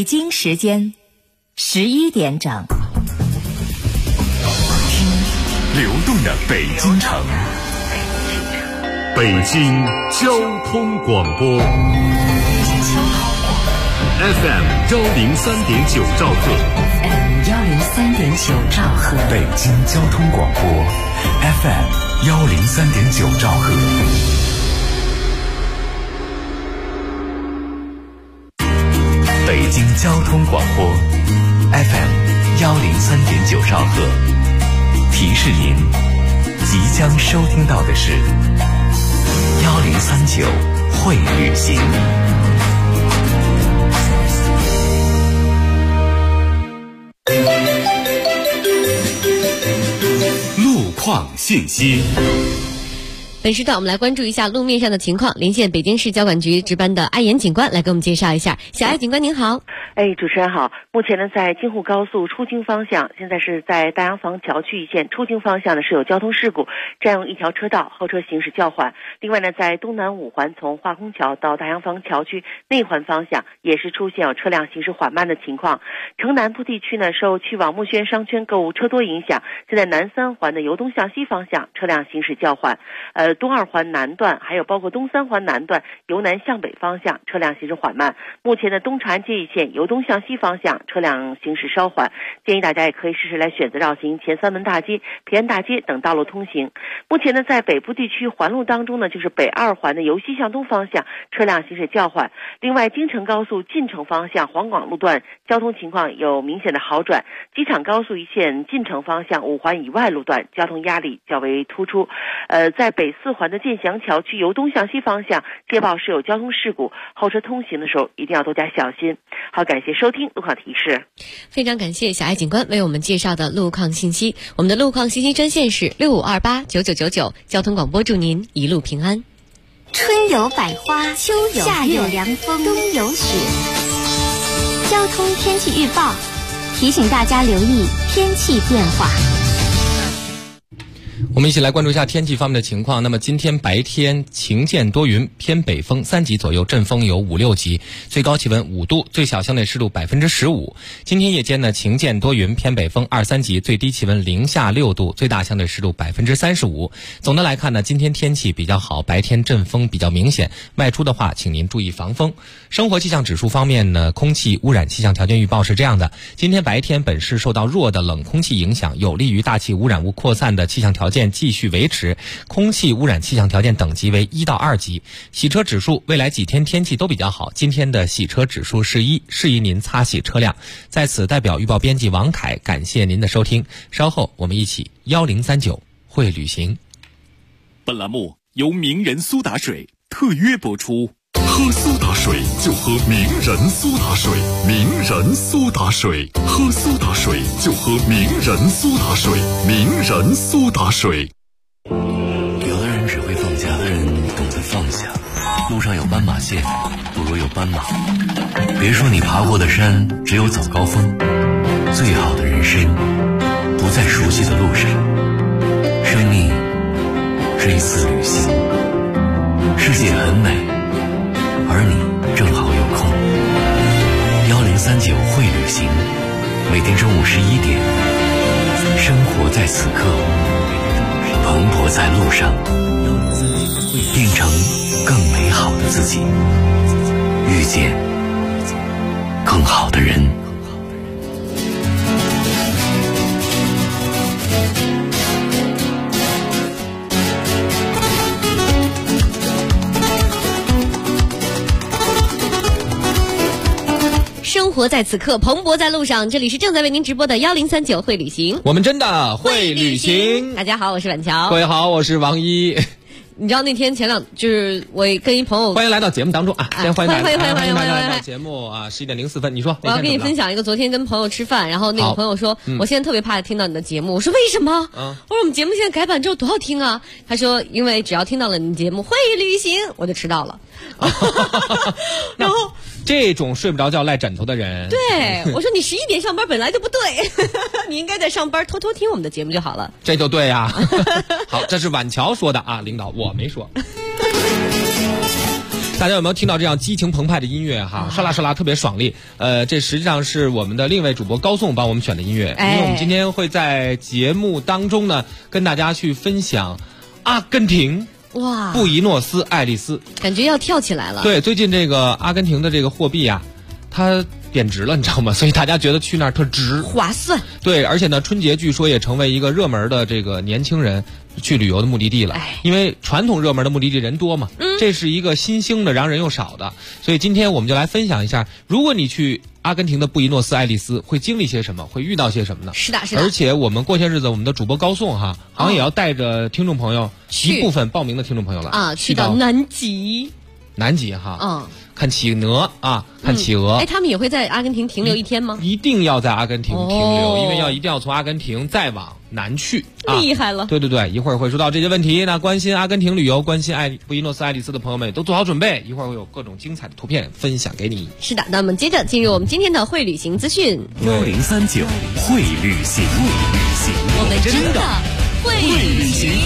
京时间11点整。 流动的北京城，北京交通广播 FM 103.9兆赫， 103.9兆赫， 北京交通广播 FM 103.9兆赫。北京交通广播 FM 103.9兆赫，提示您即将收听到的是1039会旅行。路况信息。 本时段我们来关注一下路面上的情况，连线北京市交管局值班的艾岩警官来给我们介绍一下。小艾警官您好。 主持人好。目前呢，在京沪高速出京方向，现在是在大洋房桥区一线出京方向呢是有交通事故，占用一条车道，后车行驶较缓。另外呢，在东南五环从化工桥到大洋房桥区内环方向也是出现有车辆行驶缓慢的情况。城南部地区呢，受去往木樨商圈购物车多影响，现在南三环的由东向西方向车辆行驶较缓。东二环南段还有包括东三环南段由南向北方向车辆行驶缓慢。目前的东长安街一线由东向西方向车辆行驶稍缓，建议大家也可以试试来选择绕行前三门大街、平安大街等道路通行。目前呢，在北部地区环路当中呢，就是北二环的由西向东方向车辆行驶较缓。另外，京承高速进城方向黄广路段交通情况有明显的好转，机场高速一线进城方向五环以外路段交通压力较为突出。在北四环的建祥桥区由东向西方向接报是有交通事故，后车通行的时候一定要多加小心。好，感谢收听路况提示。 非常感谢小艾警官为我们介绍的路况信息。我们的路况信息专线是65289999，交通广播祝您一路平安。 春有百花，秋有夏有凉风，冬有雪。交通天气预报提醒大家留意天气变化。 我们一起来关注一下天气方面的情况。那么今天白天晴间多云，偏北风3级左右，阵风有5、6级，最高气温5度，最小相对湿度15%。今天夜间呢，晴间多云，偏北风2、3级，最低气温零下6度，最大相对湿度35%。总的来看呢，今天天气比较好，白天阵风比较明显，外出的话请您注意防风。生活气象指数方面呢，空气污染气象条件预报是这样的：今天白天本市受到弱的冷空气影响，有利于大气污染物扩散的气象条件继续维持，空气污染气象条件等级为1到2级。洗车指数未来几天天气都比较好，今天的洗车指数是1，适宜您擦洗车辆。在此代表预报编辑王凯感谢您的收听，稍后我们一起1039会旅行。 本栏目由名人苏打水特约播出。喝苏打水就喝名人苏打水，名人苏打水，喝苏打水就喝名人苏打水，名人苏打水。 有的人只会放，假的人懂得放下。路上有斑马线，不如有斑马。别说你爬过的山只有早高峰，最好的人生不在熟悉的路上。生命是一次旅行，世界很美，而你正好有空。1039会旅行，每天中午11点，生活在此刻，蓬勃在路上，变成更美好的自己，遇见更好的人。 生活在此刻，蓬勃在路上。这里是正在为您直播的1039会旅行， 我们真的会旅行。 大家好，我是婉乔。 各位好，我是王一。 你知道那天就是我跟一朋友， 欢迎来到节目当中啊！先欢迎大家来到节目啊！11点04分，你说我要跟你分享一个昨天跟朋友吃饭，然后那个朋友说，我现在特别怕听到你的节目。我说为什么？我说我们节目现在改版之后多好听啊！他说因为只要听到了你的节目会旅行，我就迟到了。然后这种睡不着觉赖枕头的人， 对我说你11点上班本来就不对，你应该在上班偷偷听我们的节目就好了。 这就对呀。好，这是婉乔说的啊，领导我没说。 大家有没有听到这样激情澎湃的音乐哈？刷啦刷啦，特别爽利。这实际上是我们的另一位主播高颂帮我们选的音乐，因为我们今天会在节目当中呢，跟大家去分享阿根廷布宜诺斯艾利斯， 感觉要跳起来了。 对，最近这个阿根廷的这个货币啊，它贬值了，你知道吗？所以大家觉得去那儿特值， 划算。 对，而且呢，春节据说也成为一个热门的这个年轻人去旅游的目的地了。因为传统热门的目的地人多嘛，这是一个新兴的，然后人又少的。所以今天我们就来分享一下，如果你去阿根廷的布宜诺斯艾利斯，会经历些什么，会遇到些什么呢？ 是的，是的。 而且我们过些日子，我们的主播高颂哈，好像也要带着听众朋友一部分报名的听众朋友了去到南极。 南极哈，看企鹅啊，看企鹅。 他们也会在阿根廷停留一天吗？ 一定要在阿根廷停留，因为一定要从阿根廷再往南去。 厉害了！ 对对对，一会儿会说到这些问题。那关心阿根廷旅游、关心布宜诺斯艾利斯的朋友们都做好准备，一会儿会有各种精彩的图片分享给你。 是的，那我们接着进入我们今天的会旅行资讯。 1039会旅行， 我们真的会旅行。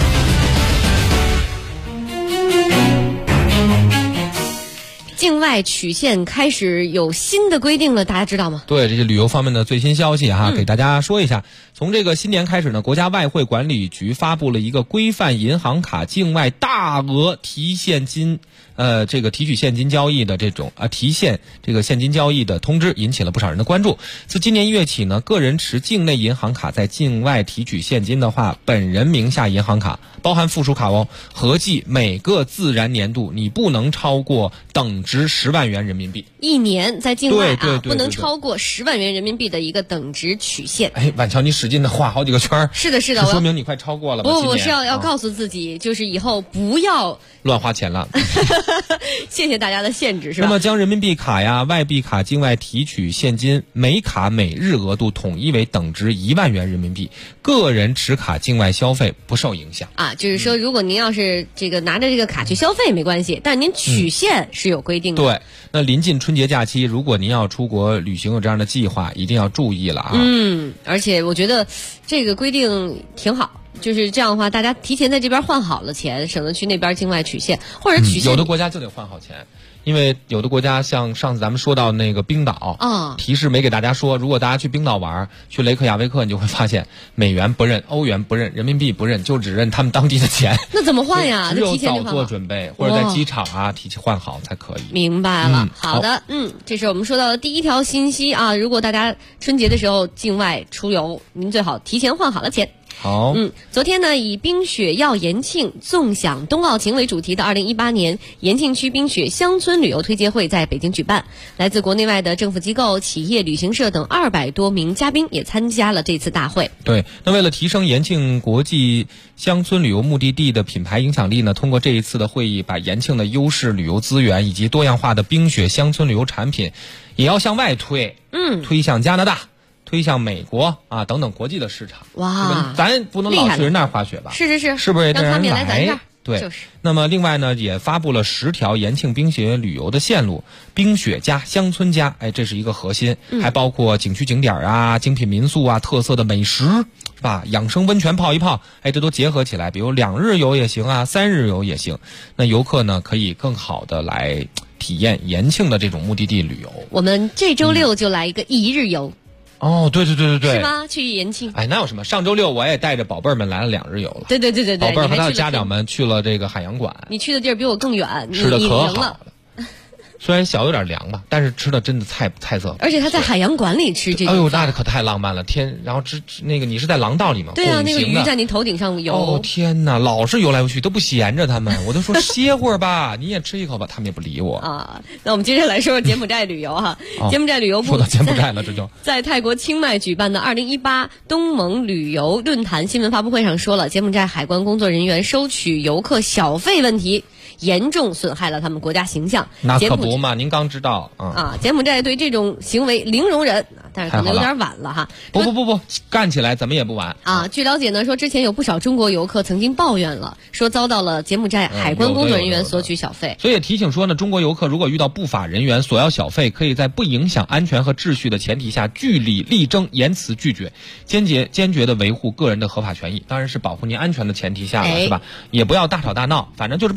境外取现开始有新的规定了，大家知道吗？ 对，这些旅游方面的最新消息哈，给大家说一下。从这个新年开始呢，国家外汇管理局发布了一个规范银行卡境外大额提现金这个提取现金交易的这种提现这个现金交易的通知，引起了不少人的关注。自今年1月起呢，个人持境内银行卡在境外提取现金的话，本人名下银行卡包含附属卡合计每个自然年度你不能超过等值10万元人民币。 一年在境外对不能超过10万元人民币的一个等值取现。 晚乔，你使劲的画好几个圈。 是的，是的， 说明你快超过了吧？ 我是要告诉自己，就是以后不要乱花钱了。 谢谢大家的限制，是吧？ 那么将人民币卡呀、外币卡境外提取现金，每卡每日额度统一为等值1万元人民币，个人持卡境外消费不受影响。 就是说，如果您要是这个拿着这个卡去消费没关系，但您取现是有规定的。 对，那临近春节假期，如果您要出国旅行有这样的计划，一定要注意了啊。 而且我觉得这个规定挺好。就是这样的话，大家提前在这边换好了钱，省得去那边境外取现，或者取现。 有的国家就得换好钱，因为有的国家像上次咱们说到那个冰岛，提示没给大家说，如果大家去冰岛玩，去雷克雅未克，你就会发现美元不认，欧元不认，人民币不认，就只认他们当地的钱。 那怎么换呀？ 只有早做准备，或者在机场提前换好才可以。 明白了，好的，这是我们说到的第一条信息啊。如果大家春节的时候境外出游，您最好提前换好了钱。 好， 昨天呢，以冰雪耀延庆，纵享冬奥情为主题的2018年延庆区冰雪乡村旅游推介会在北京举办，来自国内外的政府机构、企业、旅行社等200多名嘉宾也参加了这次大会。 对，那为了提升延庆国际乡村旅游目的地的品牌影响力呢，通过这一次的会议，把延庆的优势旅游资源以及多样化的冰雪乡村旅游产品，也要向外推，推向加拿大。推向美国等等国际的市场。 哇， 咱不能老去人那儿滑雪吧？ 是， 是不是让他们来咱这儿？ 对， 就是。 那么另外呢，也发布了10条延庆冰雪旅游的线路，冰雪加乡村加，这是一个核心，还包括景区景点精品民宿特色的美食，是吧？养生温泉泡一泡，这都结合起来，比如2日游也行3日游也行。那游客呢，可以更好的来体验延庆的这种目的地旅游。 我们这周6就来一个1日游。 对， 是吗？去延庆？ 那有什么？上周6我也带着宝贝儿们来了2日游了。 对， 宝贝儿和他的家长们去了这个海洋馆。 你去的地儿比我更远， 吃的可好了。虽然小有点凉吧，但是吃的真的菜色。 而且他在海洋馆里吃这个， 那可太浪漫了！然后那个你是在廊道里吗？ 对啊，那个鱼在你头顶上游。 天哪，老是游来游去都不闲着他们，我都说歇会儿吧，你也吃一口吧，他们也不理我那我们接着来说说柬埔寨旅游哈。柬埔寨旅游部说到柬埔寨了，这就在泰国清迈举办的2018东盟旅游论坛新闻发布会上说了，柬埔寨海关工作人员收取游客小费问题严重损害了他们国家形象。 那可不嘛，您刚知道柬埔寨对这种行为零容忍，但是可能有点晚了哈。 不，干起来怎么也不晚据了解呢，说之前有不少中国游客曾经抱怨了，说遭到了柬埔寨海关工作人员索取小费。 所以也提醒说呢，中国游客如果遇到不法人员索要小费，可以在不影响安全和秩序的前提下据理力争，言辞拒绝，坚决的维护个人的合法权益，当然是保护您安全的前提下了，是吧？也不要大吵大闹，反正就是不给。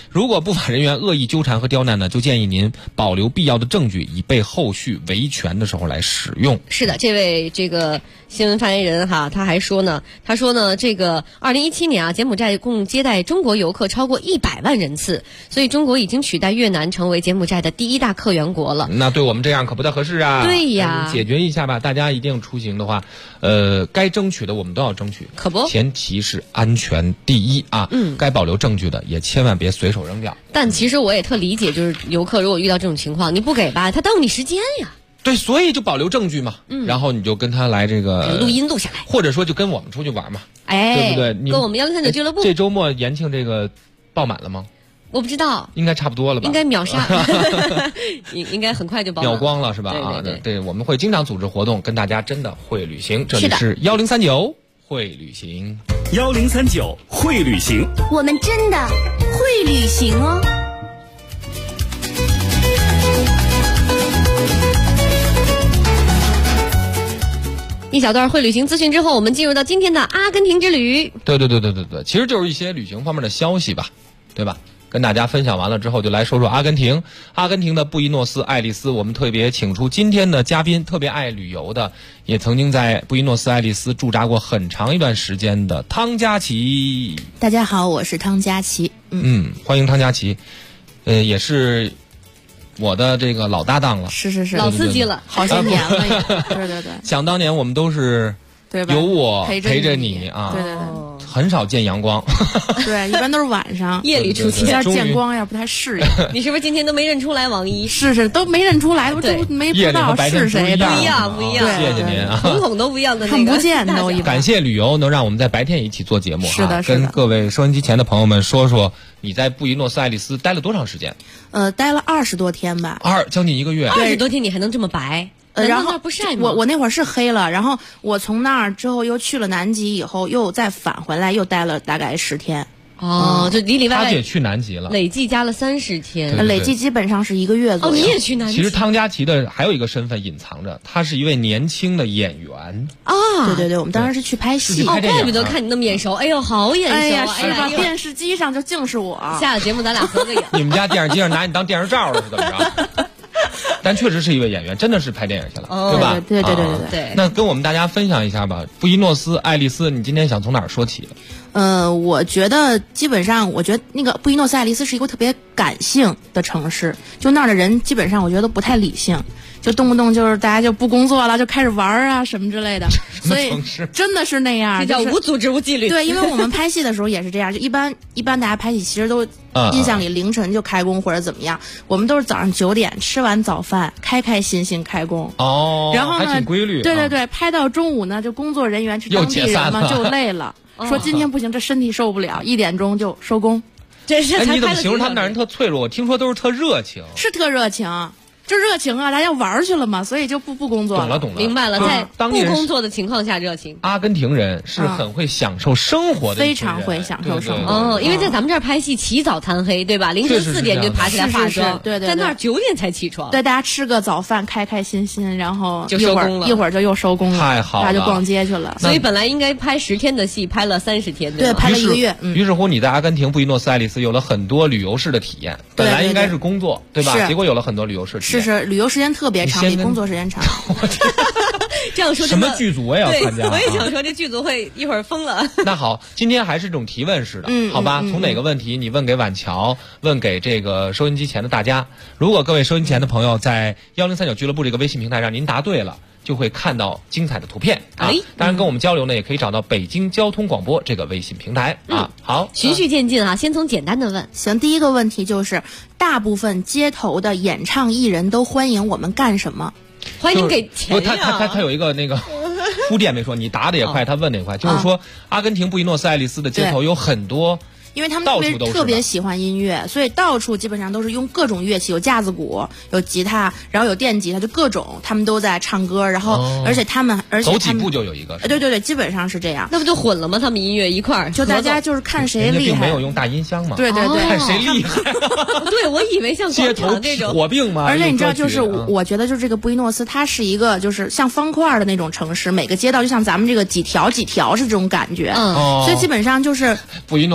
如果不法人员恶意纠缠和刁难呢，就建议您保留必要的证据，以备后续维权的时候来使用。 是的，这位这个新闻发言人哈，他还说呢，这个2017年啊，柬埔寨共接待中国游客超过100万人次，所以中国已经取代越南成为柬埔寨的第1大客源国了。 那对我们这样可不太合适啊。 对呀， 解决一下吧，大家一定出行的话，该争取的我们都要争取， 可不， 前提是安全第一啊。该保留证据的也千万别随手扔掉。 但其实我也特理解，就是游客如果遇到这种情况，你不给吧，他耽误你时间呀。 对，所以就保留证据嘛。然后你就跟他来这个录音录下来， 或者说就跟我们出去玩嘛。 对不对？ 跟我们103.9俱乐部。 这周末延庆这个爆满了吗？ 我不知道， 应该差不多了吧？ 应该秒杀，应该很快就秒光了是吧？对，我们会经常组织活动，跟大家真的会旅行。这里是1039会旅行 ，1039会旅行， 我们真的会旅行哦。 一小段会旅行资讯之后，我们进入到今天的阿根廷之旅。 对，其实就是一些旅行方面的消息吧，对吧？跟大家分享完了之后，就来说说阿根廷。阿根廷的布宜诺斯艾利斯，我们特别请出今天的嘉宾，特别爱旅游的，也曾经在布宜诺斯艾利斯驻扎过很长一段时间的汤佳琪。 大家好，我是汤佳琪。 欢迎汤佳琪，也是我的这个老搭档了， 是老司机了， 好些年了也。对， 想当年我们都是有我陪着你啊， 对， 很少见阳光， 对，一般都是晚上夜里出现， 见光呀不太适应。 你是不是今天都没认出来王一？ 是都没认出来，都没知道是谁的， 不一样， 谢谢您啊， 统都不一样的， 看不见都一般。 感谢旅游能让我们在白天一起做节目， 是的， 跟各位收音机前的朋友们说说，你在布宜诺斯艾利斯待了多长时间？ 待了20多天吧， 将近1个月。 20多天你还能这么白？ 然后不晒吗？ 我那会儿是黑了，然后我从那儿之后又去了南极，以后又再返回来，又待了大概10天。 就里里外外。 他也去南极了， 累计加了30天， 累计基本上是1个月左右。 你也去南极？ 其实汤佳琪的还有一个身份隐藏着，他是一位年轻的演员啊。 对，我们当时是去拍戏。 怪不得看你那么眼熟。哎呦，好眼熟！ 哎呀，是吧？电视机上就净是我。 下了节目咱俩合个影。 你们家电视机上拿你当电视罩了是怎么着？但确实是一位演员，真的是拍电影去了，对吧？ 对。 那跟我们大家分享一下吧，布宜诺斯艾利斯，你今天想从哪儿说起？ 我觉得基本上，我觉得那个布宜诺斯艾利斯是一个特别感性的城市，就那儿的人基本上我觉得都不太理性，就动不动就是大家就不工作了，就开始玩啊什么之类的，所以真的是那样， 这叫无组织无纪律。 对，因为我们拍戏的时候也是这样，就一般大家拍戏其实都印象里凌晨就开工或者怎么样，我们都是早上9点吃完早饭，开开心心开工。 然后呢，还挺规律。 对，拍到中午呢，就工作人员是当地人嘛，就累了。说今天不行，这身体受不了，1点钟就收工。 你怎么形容他们那人特脆弱？我听说都是特热情， 是特热情。就热情啊，大家玩去了嘛，所以就不工作了。 懂了， 明白了。在不工作的情况下热情。 阿根廷人是很会享受生活的， 非常会享受生活。 因为在咱们这儿拍戏起早贪黑，对吧？凌晨4点就爬起来化妆， 对， 在那儿9点才起床。 对，大家吃个早饭，开开心心，然后就收工了， 一会儿就又收工了， 太好了， 大家就逛街去了。 所以本来应该拍10天的戏，拍了30天， 对，拍了1个月。 于是乎，你在阿根廷布宜诺斯艾利斯有了很多旅游式的体验。本来应该是工作，对吧？结果有了很多旅游式体验。 是，旅游时间特别长，比工作时间长。 这样说什么剧组我也要参加？ 我也想说这剧组会一会儿疯了。 那好，今天还是这种提问式的，好吧？从哪个问题你问给婉乔，问给这个收音机前的大家。如果各位收音机前的朋友在1039俱乐部这个微信平台上您答对了，就会看到精彩的图片啊！当然跟我们交流呢，也可以找到北京交通广播这个微信平台啊。好， 循序渐进啊，先从简单的问。 行，第一个问题就是，大部分街头的演唱艺人都欢迎我们干什么？ 欢迎给钱呀！ 他有一个那个铺垫没说，你答的也快，他问的也快，就是说阿根廷布宜诺斯艾利斯的街头有很多。 因为他们特别喜欢音乐，所以到处基本上都是用各种乐器，有架子鼓，有吉他，然后有电吉他，就各种，他们都在唱歌。然后，而且他们走几步就有一个。 对，基本上是这样。 那不就混了吗？他们音乐一块儿， 就大家就是看谁厉害。 并没有用大音箱嘛。 对， 看谁厉害。 对，我以为像广场这种火并嘛。 而且你知道，就是我觉得，就是这个布宜诺斯，它是一个就是像方块的那种城市，每个街道就像咱们这个几条是这种感觉。所以基本上就是布宜诺斯艾利斯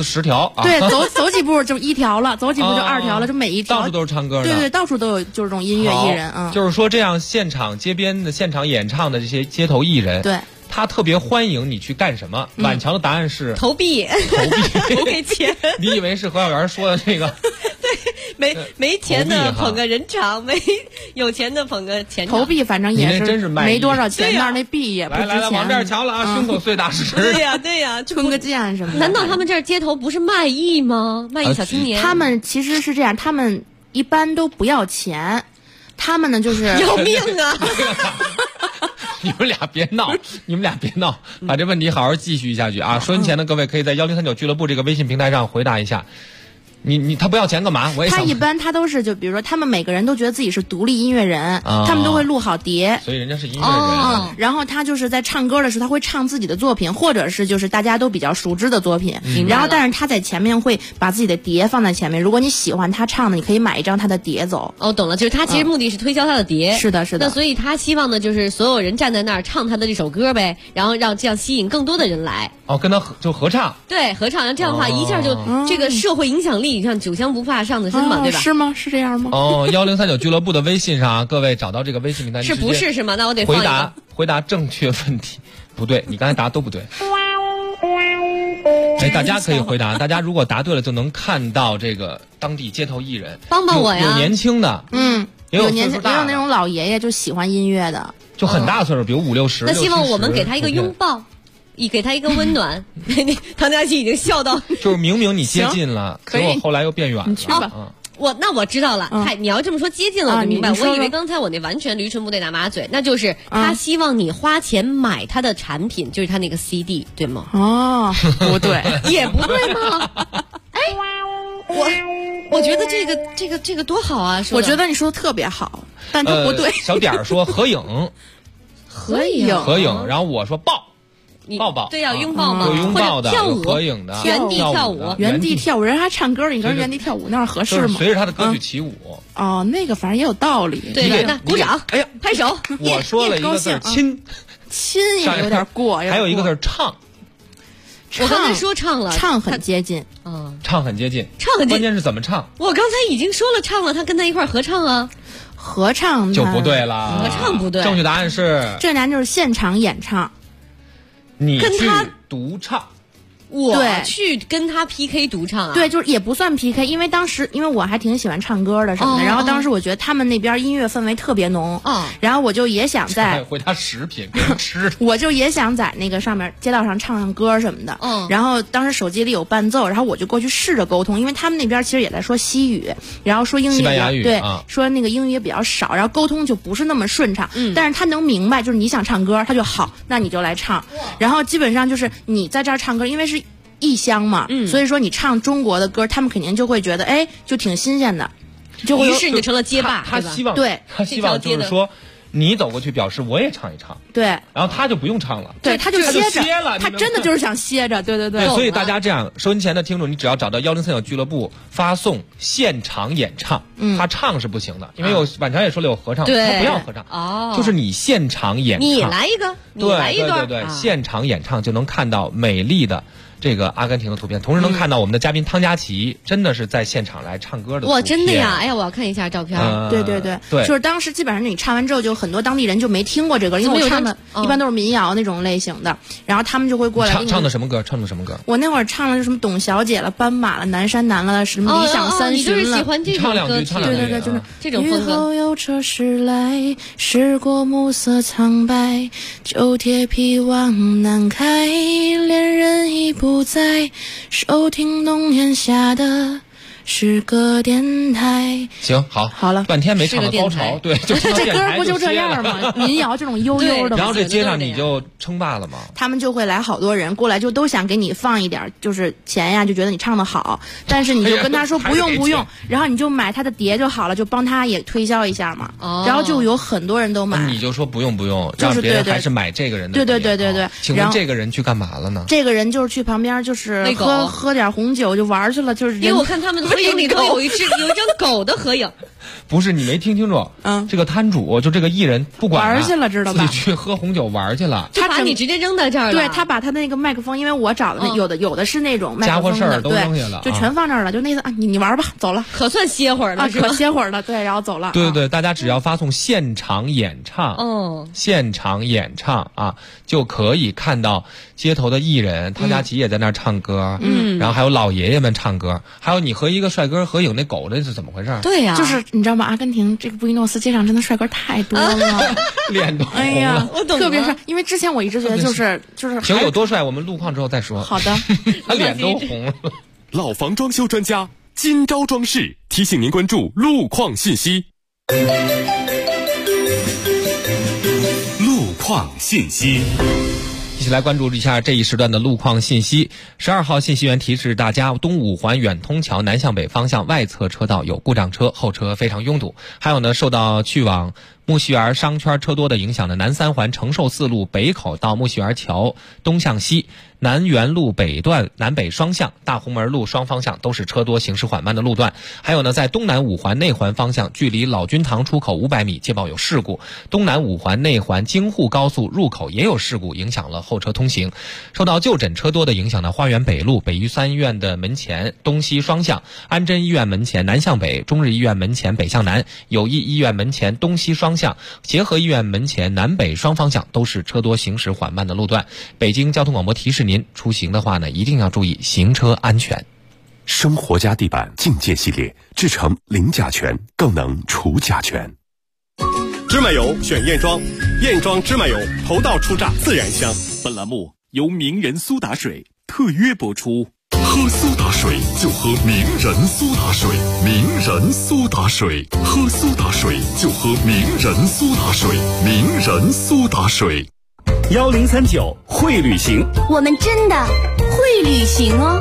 10条啊。 对，走几步就1条了，走几步就2条了，就每一条到处都是唱歌的。 对对，到处都有就是这种音乐艺人啊。 就是说这样现场街边的现场演唱的这些街头艺人， 对。 他特别欢迎你去干什么？婉乔的答案是投币，投给钱。 你以为是何小媛说的这个？ 对，没钱的捧个人场，有钱的捧个钱场。 投币反正也是真是没多少钱，那币也不值钱。 来，往这儿瞧了啊，胸口碎大石。 对呀， 充个剑什么的。 难道他们这儿街头不是卖艺吗？卖艺小青年。 他们其实是这样，他们一般都不要钱，他们呢就是要命啊！ 你们俩别闹，把这问题好好继续下去啊！收音前的各位可以在1039俱乐部这个微信平台上回答一下。他不要钱干嘛？我也想。 他一般他都是就比如说他们每个人都觉得自己是独立音乐人，他们都会录好碟， 所以人家是音乐人。 然后他就是在唱歌的时候，他会唱自己的作品，或者是就是大家都比较熟知的作品。然后但是他在前面会把自己的碟放在前面，如果你喜欢他唱的，你可以买一张他的碟走。 哦，懂了，就是他其实目的是推销他的碟。 是的。 那所以他希望呢，就是所有人站在那儿唱他的这首歌呗，然后让这样吸引更多的人来。 哦，跟他就合唱。 对，合唱，这样的话一下就这个社会影响力，像酒香不怕上的身嘛，对吧？ 是吗？是这样吗 ？1039俱乐部的微信上啊，各位找到这个微信平台是不是吗？那我得放一个回答正确问题。不对，你刚才答都不对。大家可以回答。大家如果答对了，就能看到这个当地街头艺人。 帮帮我呀！ 有年轻的，也有年轻，也有那种老爷爷就喜欢音乐的， 就很大岁数，比如50、60。 那希望我们给他一个拥抱。给他一个温暖，唐佳琪已经笑到， 就是明明你接近了，结果后来又变远了。 你去吧。 我知道了，你要这么说接近了我就明白。我以为刚才我那完全驴唇不对马马嘴，那就是他希望你花钱买他的产品，就是他那个 CD， 对吗？ 哦，不对， 也不对吗？哎，我觉得这个多好啊！ 我觉得你说的特别好，但都不对。 小点儿说合影，然后我说抱。抱对呀，拥抱嘛， 有拥抱的， 跳舞， 合影的， 原地跳舞， 原地跳舞，人还唱歌，你跟原地跳舞那样合适吗？ 随着他的歌曲起舞。 哦，那个反正也有道理。 对，那鼓掌， 哎呀， 拍手。 我说了一个字亲也有点过， 还有一个字唱。 我刚才说唱了， 唱很接近， 唱很接近，关键是怎么唱？ 我刚才已经说了唱了，他跟他一块合唱啊， 合唱就不对了， 合唱不对， 正确答案是这难就是现场演唱。 你去独唱， 我去跟他 PK 独唱啊？ 对，就是也不算 PK， 因为当时因为我还挺喜欢唱歌的什么的，然后当时我觉得他们那边音乐氛围特别浓，然后我就也想在回他食品给人吃， 我就也想在那个上面街道上唱唱歌什么的，然后当时手机里有伴奏，然后我就过去试着沟通，因为他们那边其实也在说西语，然后说英语， 西班牙语， 对，说那个英语也比较少，然后沟通就不是那么顺畅，但是他能明白，就是你想唱歌，他就好，那你就来唱，然后基本上就是你在这儿唱歌，因为是异乡嘛，所以说你唱中国的歌，他们肯定就会觉得，哎，就挺新鲜的， 于是你就成了街霸。 他希望， 对， 他希望就是说，你走过去表示我也唱一唱， 对， 然后他就不用唱了， 对，他就歇了， 他真的就是想歇着，对。 所以大家这样，收音前的听众，你只要找到1039俱乐部，发送现场演唱，他唱是不行的，因为婉乔也说了有合唱，他不要合唱，就是你现场演唱， 你来一个，你来一段， 对，现场演唱就能看到美丽的这个阿根廷的图片，同时能看到我们的嘉宾汤佳琪真的是在现场来唱歌的。 哇，真的呀！哎呀，我要看一下照片。 对，就是当时基本上你唱完之后，就很多当地人就没听过这歌，因为我唱的一般都是民谣那种类型的，然后他们就会过来。 唱的什么歌？ 我那会儿唱的是什么董小姐了、斑马了、南山南了、什么理想三旬了。 你就是喜欢这种歌， 对，就是这种风格。 雨后有车驶来，驶过暮色苍白，旧铁皮往南开，恋人已不在，收听冬天下的诗歌电台。 行，好了，半天没唱到高潮，对，就这歌不就这样吗？民谣这种悠悠的， 然后这街上你就称霸了吗？ 他们就会来好多人过来，就都想给你放一点就是钱呀，就觉得你唱的好，但是你就跟他说不用，然后你就买他的碟就好了，就帮他也推销一下嘛。然后就有很多人都买， 你就说不用，让别人还是买这个人的碟。 对。 请问这个人去干嘛了呢？ 这个人就是去旁边就是喝点红酒就玩去了，就是因为我看他们的合影里头有一张狗的合影。 不是你没听清楚，这个摊主就这个艺人不管玩去了，知道吧？ 自己去喝红酒玩去了， 就把你直接扔在这儿了。 对，他把他那个麦克风，因为我找的有的是那种麦克风的， 家伙事儿都扔下了， 就全放这儿了。就那次啊，你玩吧，走了， 可算歇会儿了， 可歇会儿了，对，然后走了。 对对，大家只要发送现场演唱，现场演唱啊，就可以看到街头的艺人，汤佳琪也在那儿唱歌，然后还有老爷爷们唱歌，还有你和一个帅哥合影，那狗这是怎么回事？ 对呀， 就是你知道吗？阿根廷这个布宜诺斯街上真的帅哥太多了， 脸都红了。 哎呀， 我懂了， 特别帅。因为之前我一直觉得就是行，有多帅我们路况之后再说。 好的， 他脸都红了。 老房装修专家今朝装饰提醒您关注路况信息。 路况信息。 一起来关注一下这一时段的路况信息。12号信息员提示大家，东五环远通桥南向北方向外侧车道有故障车，后车非常拥堵。还有呢，受到去往木樨园商圈车多的影响的南三环承寿四路北口到木樨园桥东向西、南园路北段南北双向、大红门路双方向都是车多行驶缓慢的路段。还有呢，在东南五环内环方向，距离老君堂出口500米接报有事故，东南五环内环京沪高速入口也有事故，影响了后车通行。受到就诊车多的影响的花园北路北医3医院的门前东西双向、安贞医院门前南向北、中日医院门前北向南、友谊医院门前东西双向、协和医院门前南北双方向都是车多行驶缓慢的路段。北京交通广播提示您，出行的话呢，一定要注意行车安全。 生活家地板境界系列，制成零甲醛，更能除甲醛。 芝麻油选燕庄，燕庄芝麻油头道出榨，自然香。 本栏目由名人苏打水特约播出。喝苏打水就喝名人苏打水，名人苏打水，喝苏打水就喝名人苏打水，名人苏打水。 1039会旅行， 我们真的会旅行哦。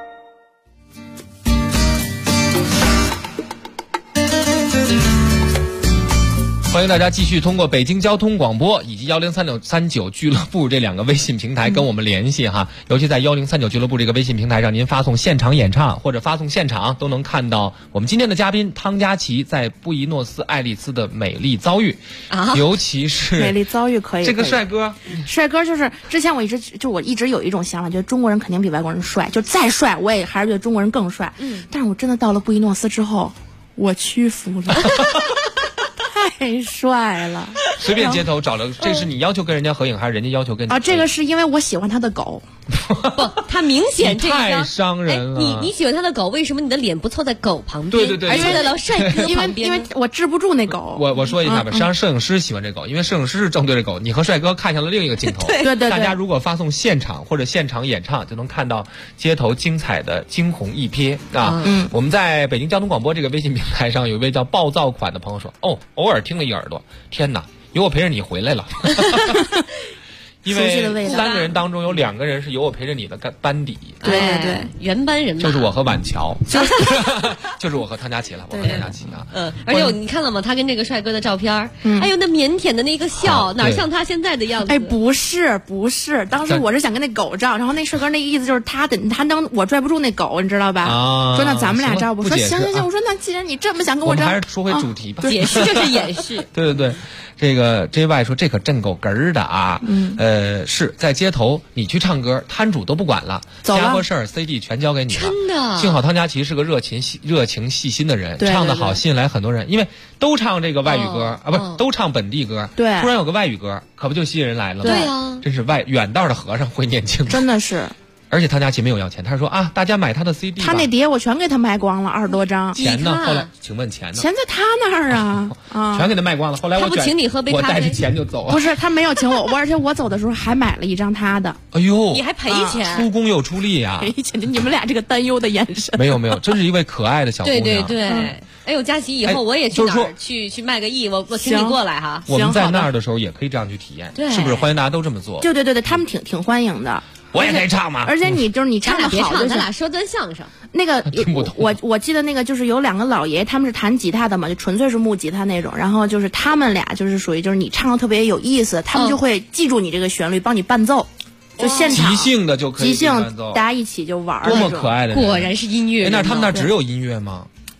欢迎大家继续通过北京交通广播以及1039俱乐部这2个微信平台跟我们联系哈。尤其在1039俱乐部这个微信平台上，您发送现场演唱或者发送现场，都能看到我们今天的嘉宾汤佳琪在布宜诺斯艾利斯的美丽遭遇啊，尤其是美丽遭遇可以。 这个帅哥就是之前我一直有一种想法，觉得中国人肯定比外国人帅，就再帅我也还是觉得中国人更帅。但是我真的到了布宜诺斯之后，我屈服了。太帅了！ 随便街头找了，这是你要求跟人家合影，还是人家要求跟你啊？这个是因为我喜欢他的狗。 不，他明显这个太伤人了。 你喜欢他的狗，为什么你的脸不凑在狗旁边？ 对对对， 而凑在了帅哥旁边？ 因为我治不住那狗。 我说一下吧，实际上摄影师喜欢这狗，因为摄影师是正对着狗，你和帅哥看向了另一个镜头。 对。 大家如果发送现场或者现场演唱，就能看到街头精彩的惊鸿一瞥啊！我们在北京交通广播这个微信平台上，有一位叫暴躁款的朋友说：“哦，偶尔听了一耳朵，天哪，有我陪着你回来了。”因为3个人当中有2个人是有我陪着你的班底， 对， 原班人马， 就是我和婉乔，就是我和汤佳琪了，我和汤佳琪啊。 而且你看了吗？他跟这个帅哥的照片，哎呦，那腼腆的那个笑，哪像他现在的样子？ 哎，不是，当时我是想跟那狗照，然后那帅哥那意思就是他能我拽不住那狗，你知道吧？说那咱们俩照，我说行，我说那既然你这么想跟我照， 还是说回主题吧。 解释就是掩饰。 对。这个 JY 说这可真够哏儿的啊！是在街头你去唱歌，摊主都不管了，家伙事儿 CD 全交给你了。 真的， 幸好汤佳琪是个热情细心的人，唱得好吸引来很多人，因为都唱这个外语歌啊，不是都唱本地歌。 对， 突然有个外语歌，可不就吸引人来了吗？ 对啊， 真是远道的和尚会念经， 真的是。 而且汤佳琪没有要钱，他说啊，大家买他的 CD 吧。 他那碟我全给他卖光了，20多张。 钱呢？后来请问钱呢？ 钱在他那儿啊， 全给他卖光了。后来他不请你喝杯咖啡， 我带着钱就走了。 不是，他没有请我，而且我走的时候还买了一张他的。 哎呦， 你还赔钱？ 出工又出力啊！ 赔钱，你们俩这个担忧的眼神。 没有，真是一位可爱的小姑娘。 对。哎呦，佳琪，以后我也去哪儿去卖个艺，我请你过来哈。 我们在那儿的时候也可以这样去体验，是不是？欢迎大家都这么做。 对，他们挺欢迎的。 我也可以唱嘛， 而且你唱的好， 咱俩说段相声。 那个我记得那个就是有2个老爷，他们是弹吉他的嘛，就纯粹是木吉他那种。然后就是他们俩就是属于就是你唱的特别有意思，他们就会记住你这个旋律，帮你伴奏，就现场即兴的就可以即兴，大家一起就玩。 多么可爱的人！ 果然是音乐人。 那他们那只有音乐吗？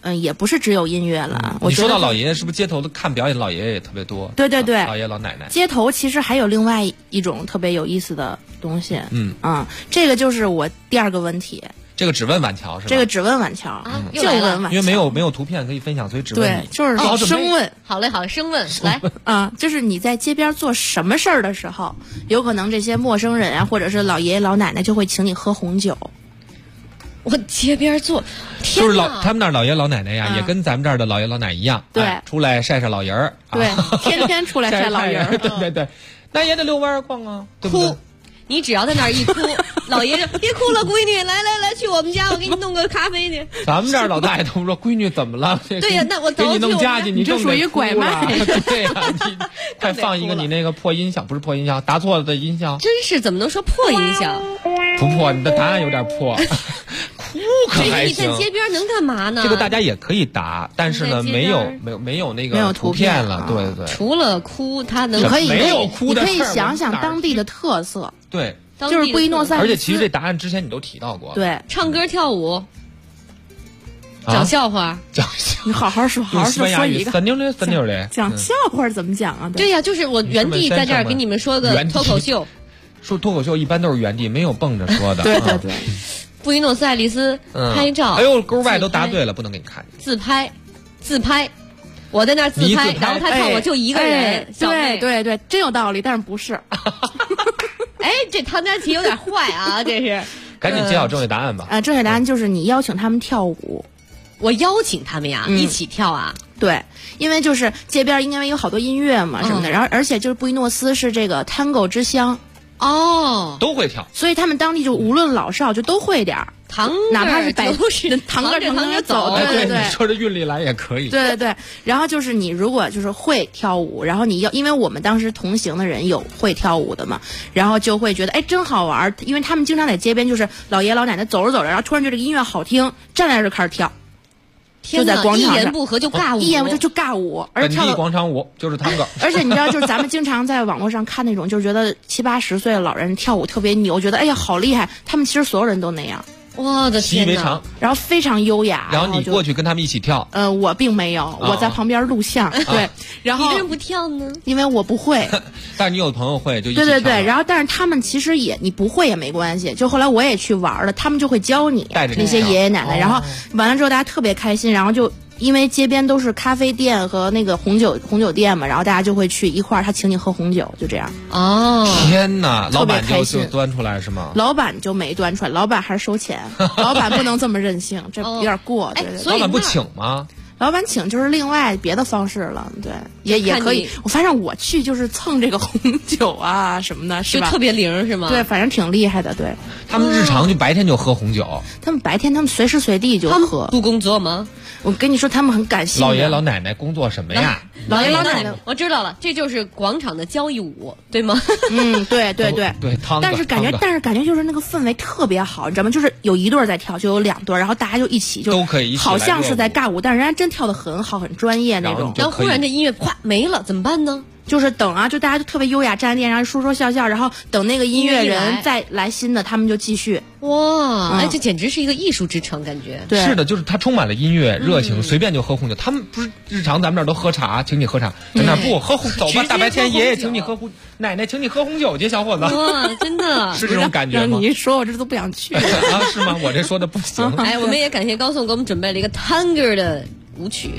也不是只有音乐了。 你说到老爷爷，是不是街头的看表演老爷爷也特别多？ 对对对， 老爷老奶奶。 街头其实还有另外一种特别有意思的东西。这个就是我第二个问题。 这个只问晚桥是吧？ 这个只问晚桥就问晚桥， 因为没有图片可以分享，所以只问你。 对，就是生问。 好嘞，生问来就是你在街边做什么事儿的时候，有可能这些陌生人啊，或者是老爷爷老奶奶就会请你喝红酒。 我街边做， 就是他们那儿老爷老奶奶呀，也跟咱们这儿的老爷老奶一样， 对， 出来晒晒老人儿， 对，天天出来晒老人儿， 对对，那也得遛弯逛啊，对不对？ 哭，你只要在那儿一哭，老爷就别哭了，闺女，来，去我们家，我给你弄个咖啡去。 咱们这儿老大爷都说，闺女怎么了？ 对呀，那我给你弄家去，你这属于拐卖。 对呀，你快放一个你那个破音响，不是破音响，答错了的音响。 真是怎么能说破音响？ 不破，你的答案有点破。哭可还行。 你在街边能干嘛呢？ 这个大家也可以答，但是呢，没有那个图片了。对对。 除了哭，他能没有哭的事儿。 你可以想想当地的特色。 对， 就是布宜诺斯艾利斯。 而且其实这答案之前你都提到过。 对， 唱歌跳舞，讲笑话， 你好好说，好好说一个。 三溜的。 讲笑话怎么讲啊？ 对呀，就是我原地在这儿给你们说个脱口秀。 说脱口秀一般都是原地，没有蹦着说的。 对对对。 布宜诺斯艾利斯拍照， 哎呦，勾外都答对了，不能给你看。 自拍，我在那儿自拍，然后他看我就一个人。 对对对，真有道理，但是不是？ 哎，这唐佳琪有点坏啊，这是。 赶紧揭晓正确答案吧。 正确答案就是你邀请他们跳舞。 我邀请他们呀，一起跳啊。 对，因为就是街边应该有好多音乐嘛什么的，然后而且就是布宜诺斯是这个 Tango 之乡。 都会跳， 所以他们当地就无论老少就都会点儿哪怕是唐歌走，对对， 你说这韵律来也可以。 对对对，然后就是你如果就是会跳舞，然后你要，因为我们当时同行的人有会跳舞的嘛，然后就会觉得哎真好玩，因为他们经常在街边就是老爷老奶奶走着走着，然后突然觉得这个音乐好听，站在这开始跳。就在广场上， 一言不合就尬舞， 就尬舞， 本地广场舞就是探戈。 而且你知道，就是咱们经常在网络上看那种，就是觉得70、80岁的老人跳舞特别牛，觉得哎呀好厉害。他们其实所有人都那样。 我的天哪！ 然后非常优雅。 然后你过去跟他们一起跳？ 我并没有，我在旁边录像。对，然后你为什么不跳呢？ 因为我不会。 但是你有朋友会，就一起跳。 对对对，然后但是他们其实你不会也没关系。就后来我也去玩了，他们就会教你那些爷爷奶奶，然后完了之后大家特别开心，然后就。因为街边都是咖啡店和那个红酒店嘛，然后大家就会去一块儿，他请你喝红酒，就这样。 天哪，老板就端出来是吗？ 老板就没端出来，老板还是收钱，老板不能这么任性，这有点过。对对， 老板不请吗？ 老板请就是另外别的方式了，对，也可以。我发现我去就是蹭这个红酒啊什么的，是吧？ 就特别灵是吗？ 对，反正挺厉害的。对， 他们日常就白天就喝红酒， 他们白天他们随时随地就喝。 不工作吗？ 我跟你说，他们很感性。 老爷老奶奶工作什么呀？ 老爷老奶奶， 我知道了，这就是广场的交谊舞，对吗？ 对对对对。 但是感觉就是那个氛围特别好，你知道吗？就是有一对在跳，就有2对，然后大家就一起就都可以一起， 好像是在尬舞，但是人家真跳得很好，很专业那种。 然后忽然这音乐哗没了，怎么办呢？ 就是等啊，就大家就特别优雅站在地上，然后说说笑笑，然后等那个音乐人再来新的，他们就继续。 哇，这简直是一个艺术之城，感觉。 对， 是的，就是它充满了音乐热情，随便就喝红酒。他们不是日常咱们这儿都喝茶，请你喝茶，在那儿不喝红，走吧，大白天爷爷请你喝红，奶奶请你喝红酒去，小伙子。 哇，真的是这种感觉吗？ 你一说，我这都不想去。 是吗？我这说的不行。 哎，我们也感谢高颂给我们准备了一个 Tango 的舞曲。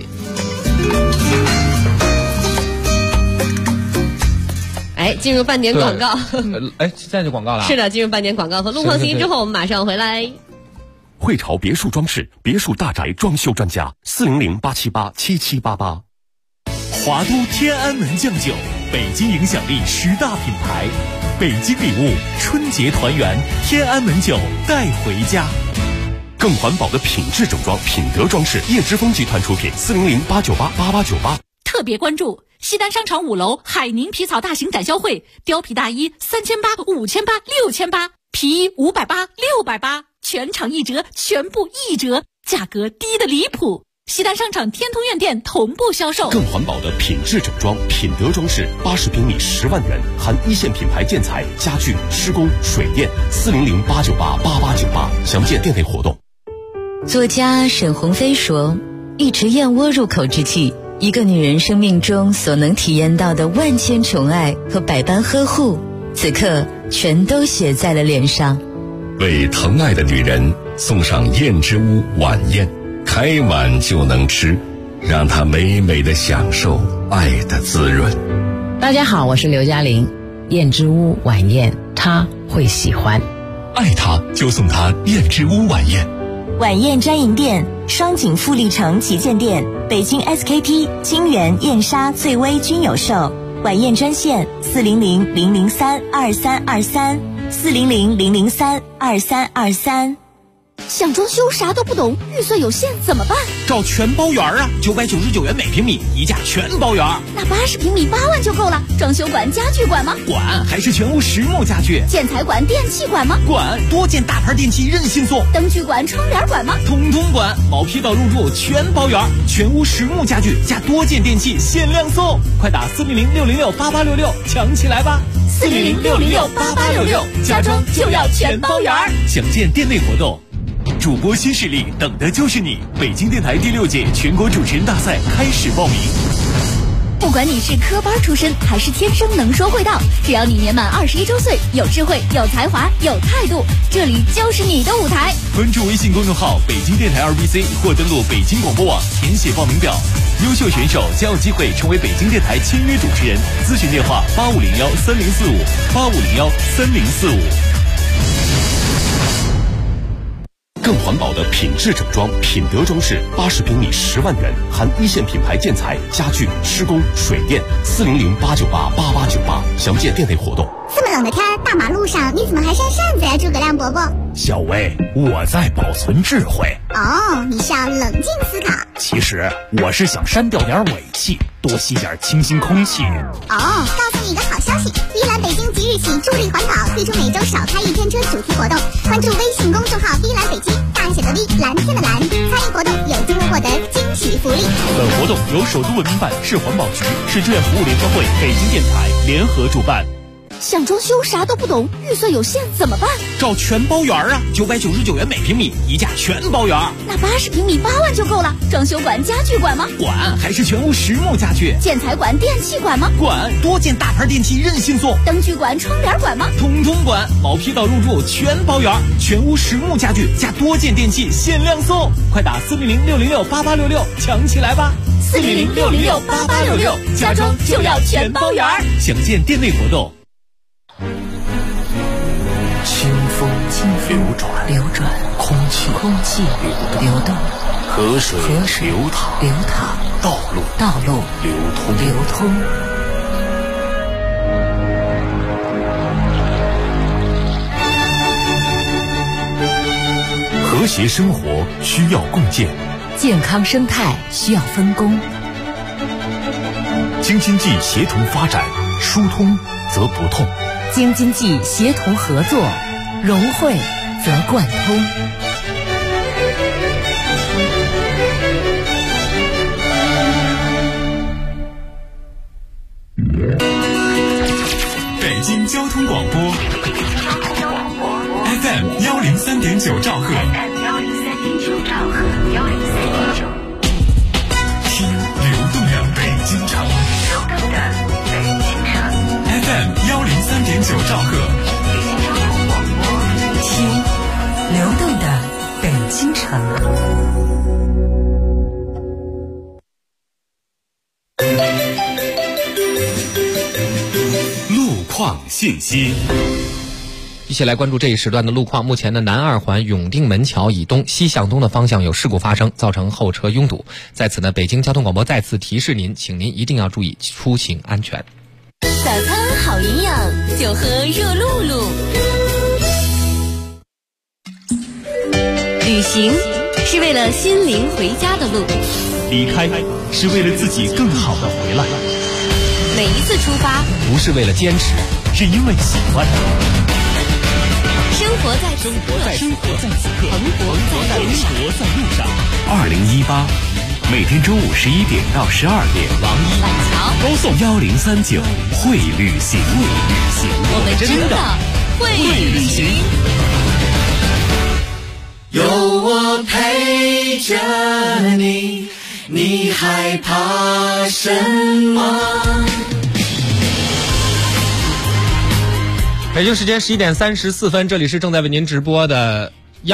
哎，进入半点广告。 现在就广告了。 是的，进入半点广告和路况信息之后，我们马上回来。 汇潮别墅装饰，别墅大宅装修专家，400-878-7788。 华都天安门酱酒，北京影响力10大品牌，北京礼物，春节团圆，天安门酒带回家。 更环保的品质整装，品德装饰，叶之峰集团出品，400-898-8898。 特别关注西单商场5楼海宁皮草大型展销会，貂皮大衣3800、5800、6800，皮衣580、680，全场1折，全部1折，价格低的离谱。西单商场天通苑店同步销售。 更环保的品质整装，品德装饰，80平米10万元，含一线品牌建材、家具、施工、水电，400-898-8898，详见店内活动。 作家沈鸿飞说， 一池燕窝入口之际，一个女人生命中所能体验到的万千宠爱和百般呵护，此刻全都写在了脸上。 为疼爱的女人送上燕之屋晚宴，开碗就能吃，让她美美的享受爱的滋润。 大家好，我是刘嘉玲。燕之屋晚宴，她会喜欢。 爱她就送她燕之屋晚宴。 晚宴专营店：双井富力城旗舰店、北京 SKP、金源、燕莎、翠微均有售。晚宴专线：400-003-2323，400-003-2323。 想装修啥都不懂，预算有限怎么办？ 找全包圆啊，999元每平米，一价全包圆。 那80平米8万就够了。装修管、家具管吗？ 管，还是全屋实木家具。 建材管、电器管吗？ 管，多件大牌电器任性送。 灯具管、窗帘管吗？ 通通管，毛坯到入住全包圆，全屋实木家具加多件电器限量送，快打400-606-8866抢起来吧 ！400-606-8866，家装就要全包圆。 想见店内活动。主播新势力，等的就是你！北京电台第6届全国主持人大赛开始报名。 不管你是科班出身还是天生能说会道，只要你年满21周岁，有智慧、有才华、有态度，这里就是你的舞台。 关注微信公众号北京电台2BC 或登录北京广播网填写报名表。优秀选手将有机会成为北京电台签约主持人。咨询电话8501-3045，8501-3045。 更环保的品质整装，品德装饰，80平米10万元，含一线品牌建材、家具、施工、水电。400-898-8898，详见店内活动。 这么冷的天，大马路上你怎么还扇扇子呀，诸葛亮伯伯？ 小薇，我在保存智慧。 哦，你是要冷静思考。 其实我是想删掉点尾气，多吸点清新空气。 哦，告诉你一个好消息，依兰北京即日起助力环保，推出每周少开1天车主题活动。关注微信公众号依兰北京，大写的 V， 蓝天的蓝，参与活动有机会获得惊喜福利。 本活动由首都文明办、市环保局、市志愿服务联合会、北京电台联合主办。 想装修啥都不懂，预算有限怎么办？ 找全包圆啊，999元每平米，一价全包圆。 那80平米8万就够了。装修管、家具管吗？ 管，还是全屋实木家具。 建材管、电器管吗？ 管，多件大牌电器任性送。 灯具管、窗帘管吗？ 通通管，毛坯到入住全包圆，全屋实木家具加多件电器限量送，快打400-606-8866抢起来吧 ！400-606-8866，家装就要全包圆。 详见店内活动。 清风流转，空气流动，河水流淌，道路流通。 和谐生活需要共建， 健康生态需要分工。 京津冀协同发展，疏通则不痛。 京津冀协同合作，融汇则贯通。 北京交通广播 FM 103.9兆赫，听流动的北京城。FM 103.9兆赫， 听流动的北京城。 路况信息。 一起来关注这一时段的路况。目前的南二环永定门桥以东西向东的方向有事故发生，造成后车拥堵。在此呢，北京交通广播再次提示您，请您一定要注意出行安全。 早餐好营养，就喝热露露。旅行是为了心灵回家的路， 离开是为了自己更好的回来。 每一次出发不是为了坚持， 是因为喜欢。 生活在此刻， 生活在此刻， 蓬勃在路上。 2018，每天中午11点到12点， 网易、 板桥高送 1039会旅行， 我们真的会旅行。 有我陪着你， 你害怕什么？ 北京时间11点34分，这里是正在为您直播的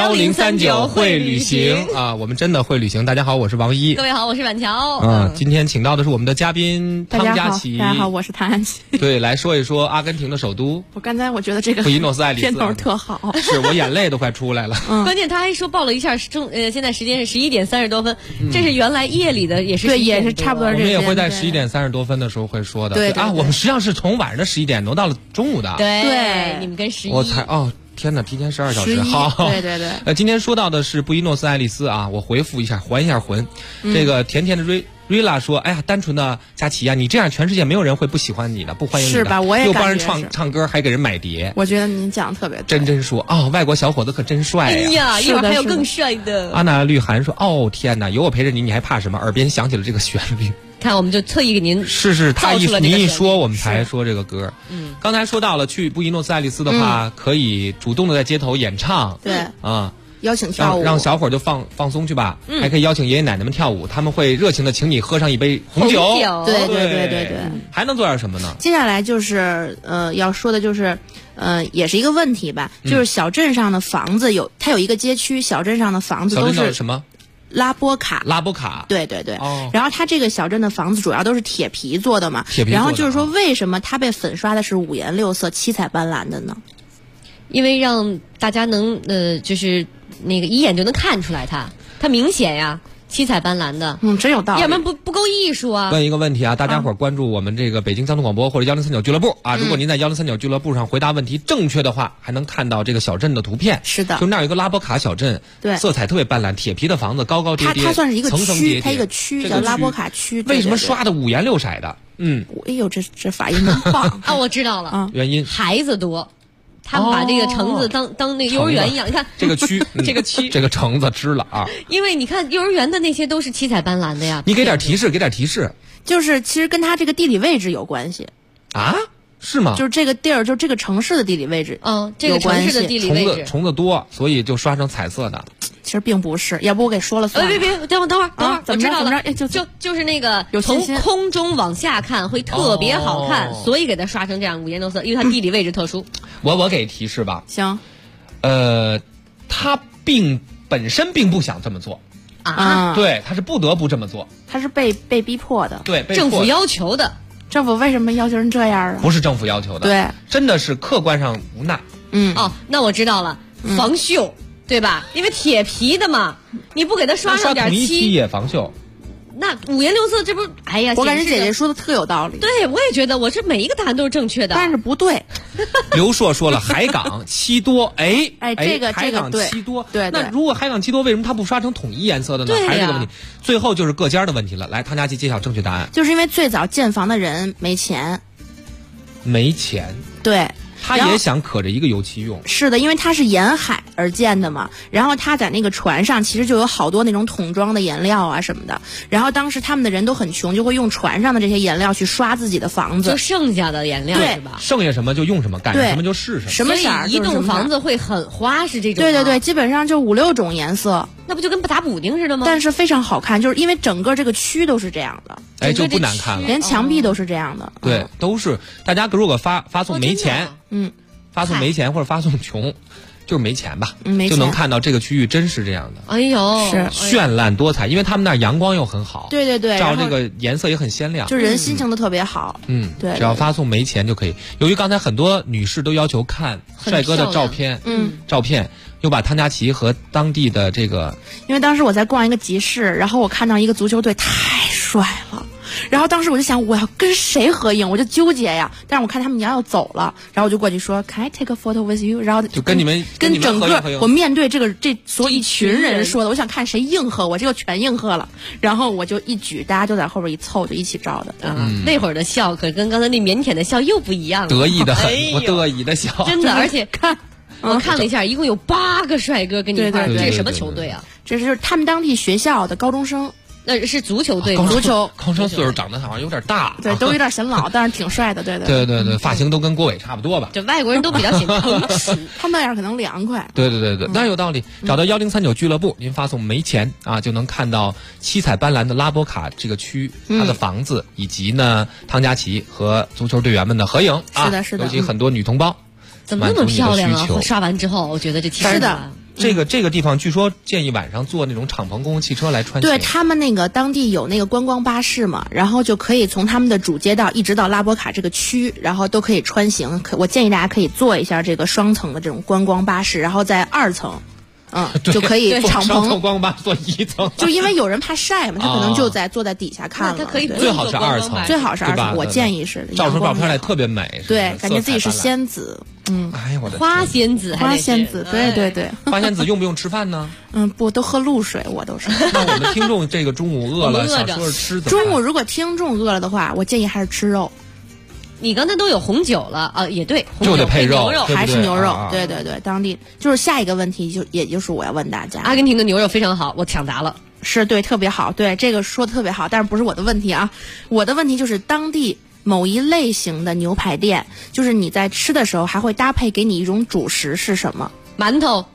1039会旅行啊，我们真的会旅行。大家好，我是王一。 各位好，我是婉乔。 今天请到的是我们的嘉宾汤佳琪。 大家好，我是汤佳琪。 对，来说一说阿根廷的首都。 我刚才我觉得这个布宜诺斯艾利斯片头特好， 是我眼泪都快出来了。 关键他还说报了一下现在时间是11点30多分，这是原来夜里的，也是对，也是差不多这个。 我们也会在11点30多分的时候会说的。 对啊，我们实际上是从晚上的11点挪到了中午的。 对，你们跟11。 我才天哪，提前12小时。好， 对对对。 今天说到的是布宜诺斯艾利斯啊，我回复一下，还一下魂。这个甜甜的瑞拉说：“哎呀，单纯的佳琪呀，你这样全世界没有人会不喜欢你的，不欢迎你的， 是吧？我也又帮人唱歌，还给人买碟。 我觉得您讲的特别对。 真说外国小伙子可真帅呀！ 哎呀，一会儿还有更帅的。 阿娜绿涵说：天哪，有我陪着你，你还怕什么？耳边响起了这个旋律。 看，我们就特意给您是您一说，我们才说这个歌。刚才说到了去布宜诺斯艾利斯的话，可以主动的在街头演唱。 对啊。” 邀请跳舞， 让小伙就放松去吧，还可以邀请爷爷奶奶们跳舞，他们会热情的请你喝上一杯红酒。 对， 还能做点什么呢？ 接下来就是要说的就是也是一个问题吧，就是小镇上的房子它有一个街区，小镇上的房子都是什么？ 拉波卡，对，然后它这个小镇的房子主要都是铁皮做的嘛，然后就是说为什么它被粉刷的是五颜六色、七彩斑斓的呢？ 因为让大家能就是那个一眼就能看出来它明显呀，七彩斑斓的， 真有道理， 要不然不够艺术啊。 问一个问题啊，大家伙关注我们这个北京交通广播或者1039俱乐部啊，如果您在1039俱乐部上回答问题正确的话，还能看到这个小镇的图片。 是的， 就那儿有一个拉波卡小镇， 对， 色彩特别斑斓，铁皮的房子高高低低， 它算是一个区， 它一个区叫拉波卡区。 为什么刷的五颜六色的？ 哎呦，这发音真棒啊！我知道了， 原因孩子多。他们把这个橙子当那个幼儿园一样，你看这个区，这个橙子吃了啊！ 因为你看幼儿园的那些都是七彩斑斓的呀。 你给点提示， 就是其实跟它这个地理位置有关系啊？是吗？ 就是这个地儿，就这个城市的地理位置， 这个城市的地理位置， 虫子多，所以就刷成彩色的。 其实并不是，要不我给说了算了。 别，等会儿， 怎么着？ 就是那个从空中往下看会特别好看，所以给它刷成这样五颜六色，因为它地理位置特殊。 我给提示吧。 行。 他本身并不想这么做啊， 对，他是不得不这么做， 他是被逼迫的， 对， 政府要求的。 政府为什么要求成这样啊？ 不是政府要求的， 对， 真的是客观上无奈。 那我知道了，防锈。对吧？因为铁皮的嘛，你不给它刷上点漆也防锈。 那五颜六色，这不哎呀！ 我感觉姐姐说的特有道理。 对，我也觉得，我这每一个答案都是正确的， 但是不对。 刘硕说了，海港漆多， 这个海港漆多， 对。 那如果海港漆多，为什么它不刷成统一颜色的呢？还是这个问题。最后就是各家的问题了。来，汤佳琪揭晓正确答案。 就是因为最早建房的人没钱。对。 他也想可着一个油漆用， 是的，因为它是沿海而建的嘛。然后他在那个船上，其实就有好多那种桶装的颜料啊什么的。然后当时他们的人都很穷，就会用船上的这些颜料去刷自己的房子， 就剩下的颜料是吧？ 剩下什么就用什么，赶上什么就是什么。 什么色儿？ 一栋房子会很花是这种。 对，基本上就5、6种颜色。 那不就跟打补丁似的吗？ 但是非常好看，就是因为整个这个区都是这样的， 就不难看了， 连墙壁都是这样的。 对，都是大家如果发送没钱，发送没钱或者发送穷，就是没钱吧，就能看到这个区域真是这样的。 哎呦， 是绚烂多彩，因为他们那儿阳光又很好， 对， 照这个颜色也很鲜亮， 就人心情都特别好。 对，只要发送没钱就可以。由于刚才很多女士都要求看帅哥的照片，又把汤佳琪和当地的这个， 因为当时我在逛一个集市，然后我看到一个足球队太帅了。然后当时我就想，我要跟谁合影，我就纠结呀。但是我看他们要走了，然后我就过去说 ，Can I take a photo with you？ 然后就跟你们跟整个我面对这所有一群人说的，我想看谁应和我，结果全应和了。然后我就一举，大家就在后边一凑，就一起照的。 那会儿的笑可跟刚才那腼腆的笑又不一样了， 得意的很，我得意的笑， 真的，而且我看了一下，一共有8个帅哥跟你一块儿，这是什么球队啊？ 这是他们当地学校的高中生。 那是足球队吗？ 足球。 匡胜岁数长得好像有点大， 对，都有点显老，但是挺帅的，对， 发型都跟郭伟差不多吧？ 就外国人都比较喜欢成熟， 他们那样可能凉快。 对，那有道理。找到1039俱乐部，您发送没钱啊，就能看到七彩斑斓的拉波卡这个区，它的房子以及呢汤佳琪和足球队员们的合影啊， 是的， 尤其很多女同胞， 怎么那么漂亮啊？刷完之后，我觉得这是的。 这个地方据说建议晚上坐那种敞篷公共汽车来穿行。 对，他们那个当地有那个观光巴士嘛，然后就可以从他们的主街道一直到拉波卡这个区，然后都可以穿行。我建议大家可以坐一下这个双层的这种观光巴士，然后在2层。就可以敞篷观光巴士坐1层， 就因为有人怕晒嘛，他可能就坐在底下看了。 他可以最好是2层， 最好是2层。我建议是照出照片来特别美， 对，感觉自己是仙子。 哎呀，我的花仙子， 花仙子，对。 花仙子用不用吃饭呢？ 不，都喝露水，我都是。 那我们听众这个中午饿了，想说是吃怎么办？ 中午如果听众饿了的话，我建议还是吃肉。 你刚才都有红酒了啊，也对， 就得配肉， 还是牛肉？对，当地就是下一个问题，也就是我要问大家， 阿根廷的牛肉非常好，我抢答了， 是对，特别好，对这个说的特别好，但是不是我的问题啊？我的问题就是当地某一类型的牛排店，就是你在吃的时候还会搭配给你一种主食是什么？ 馒头。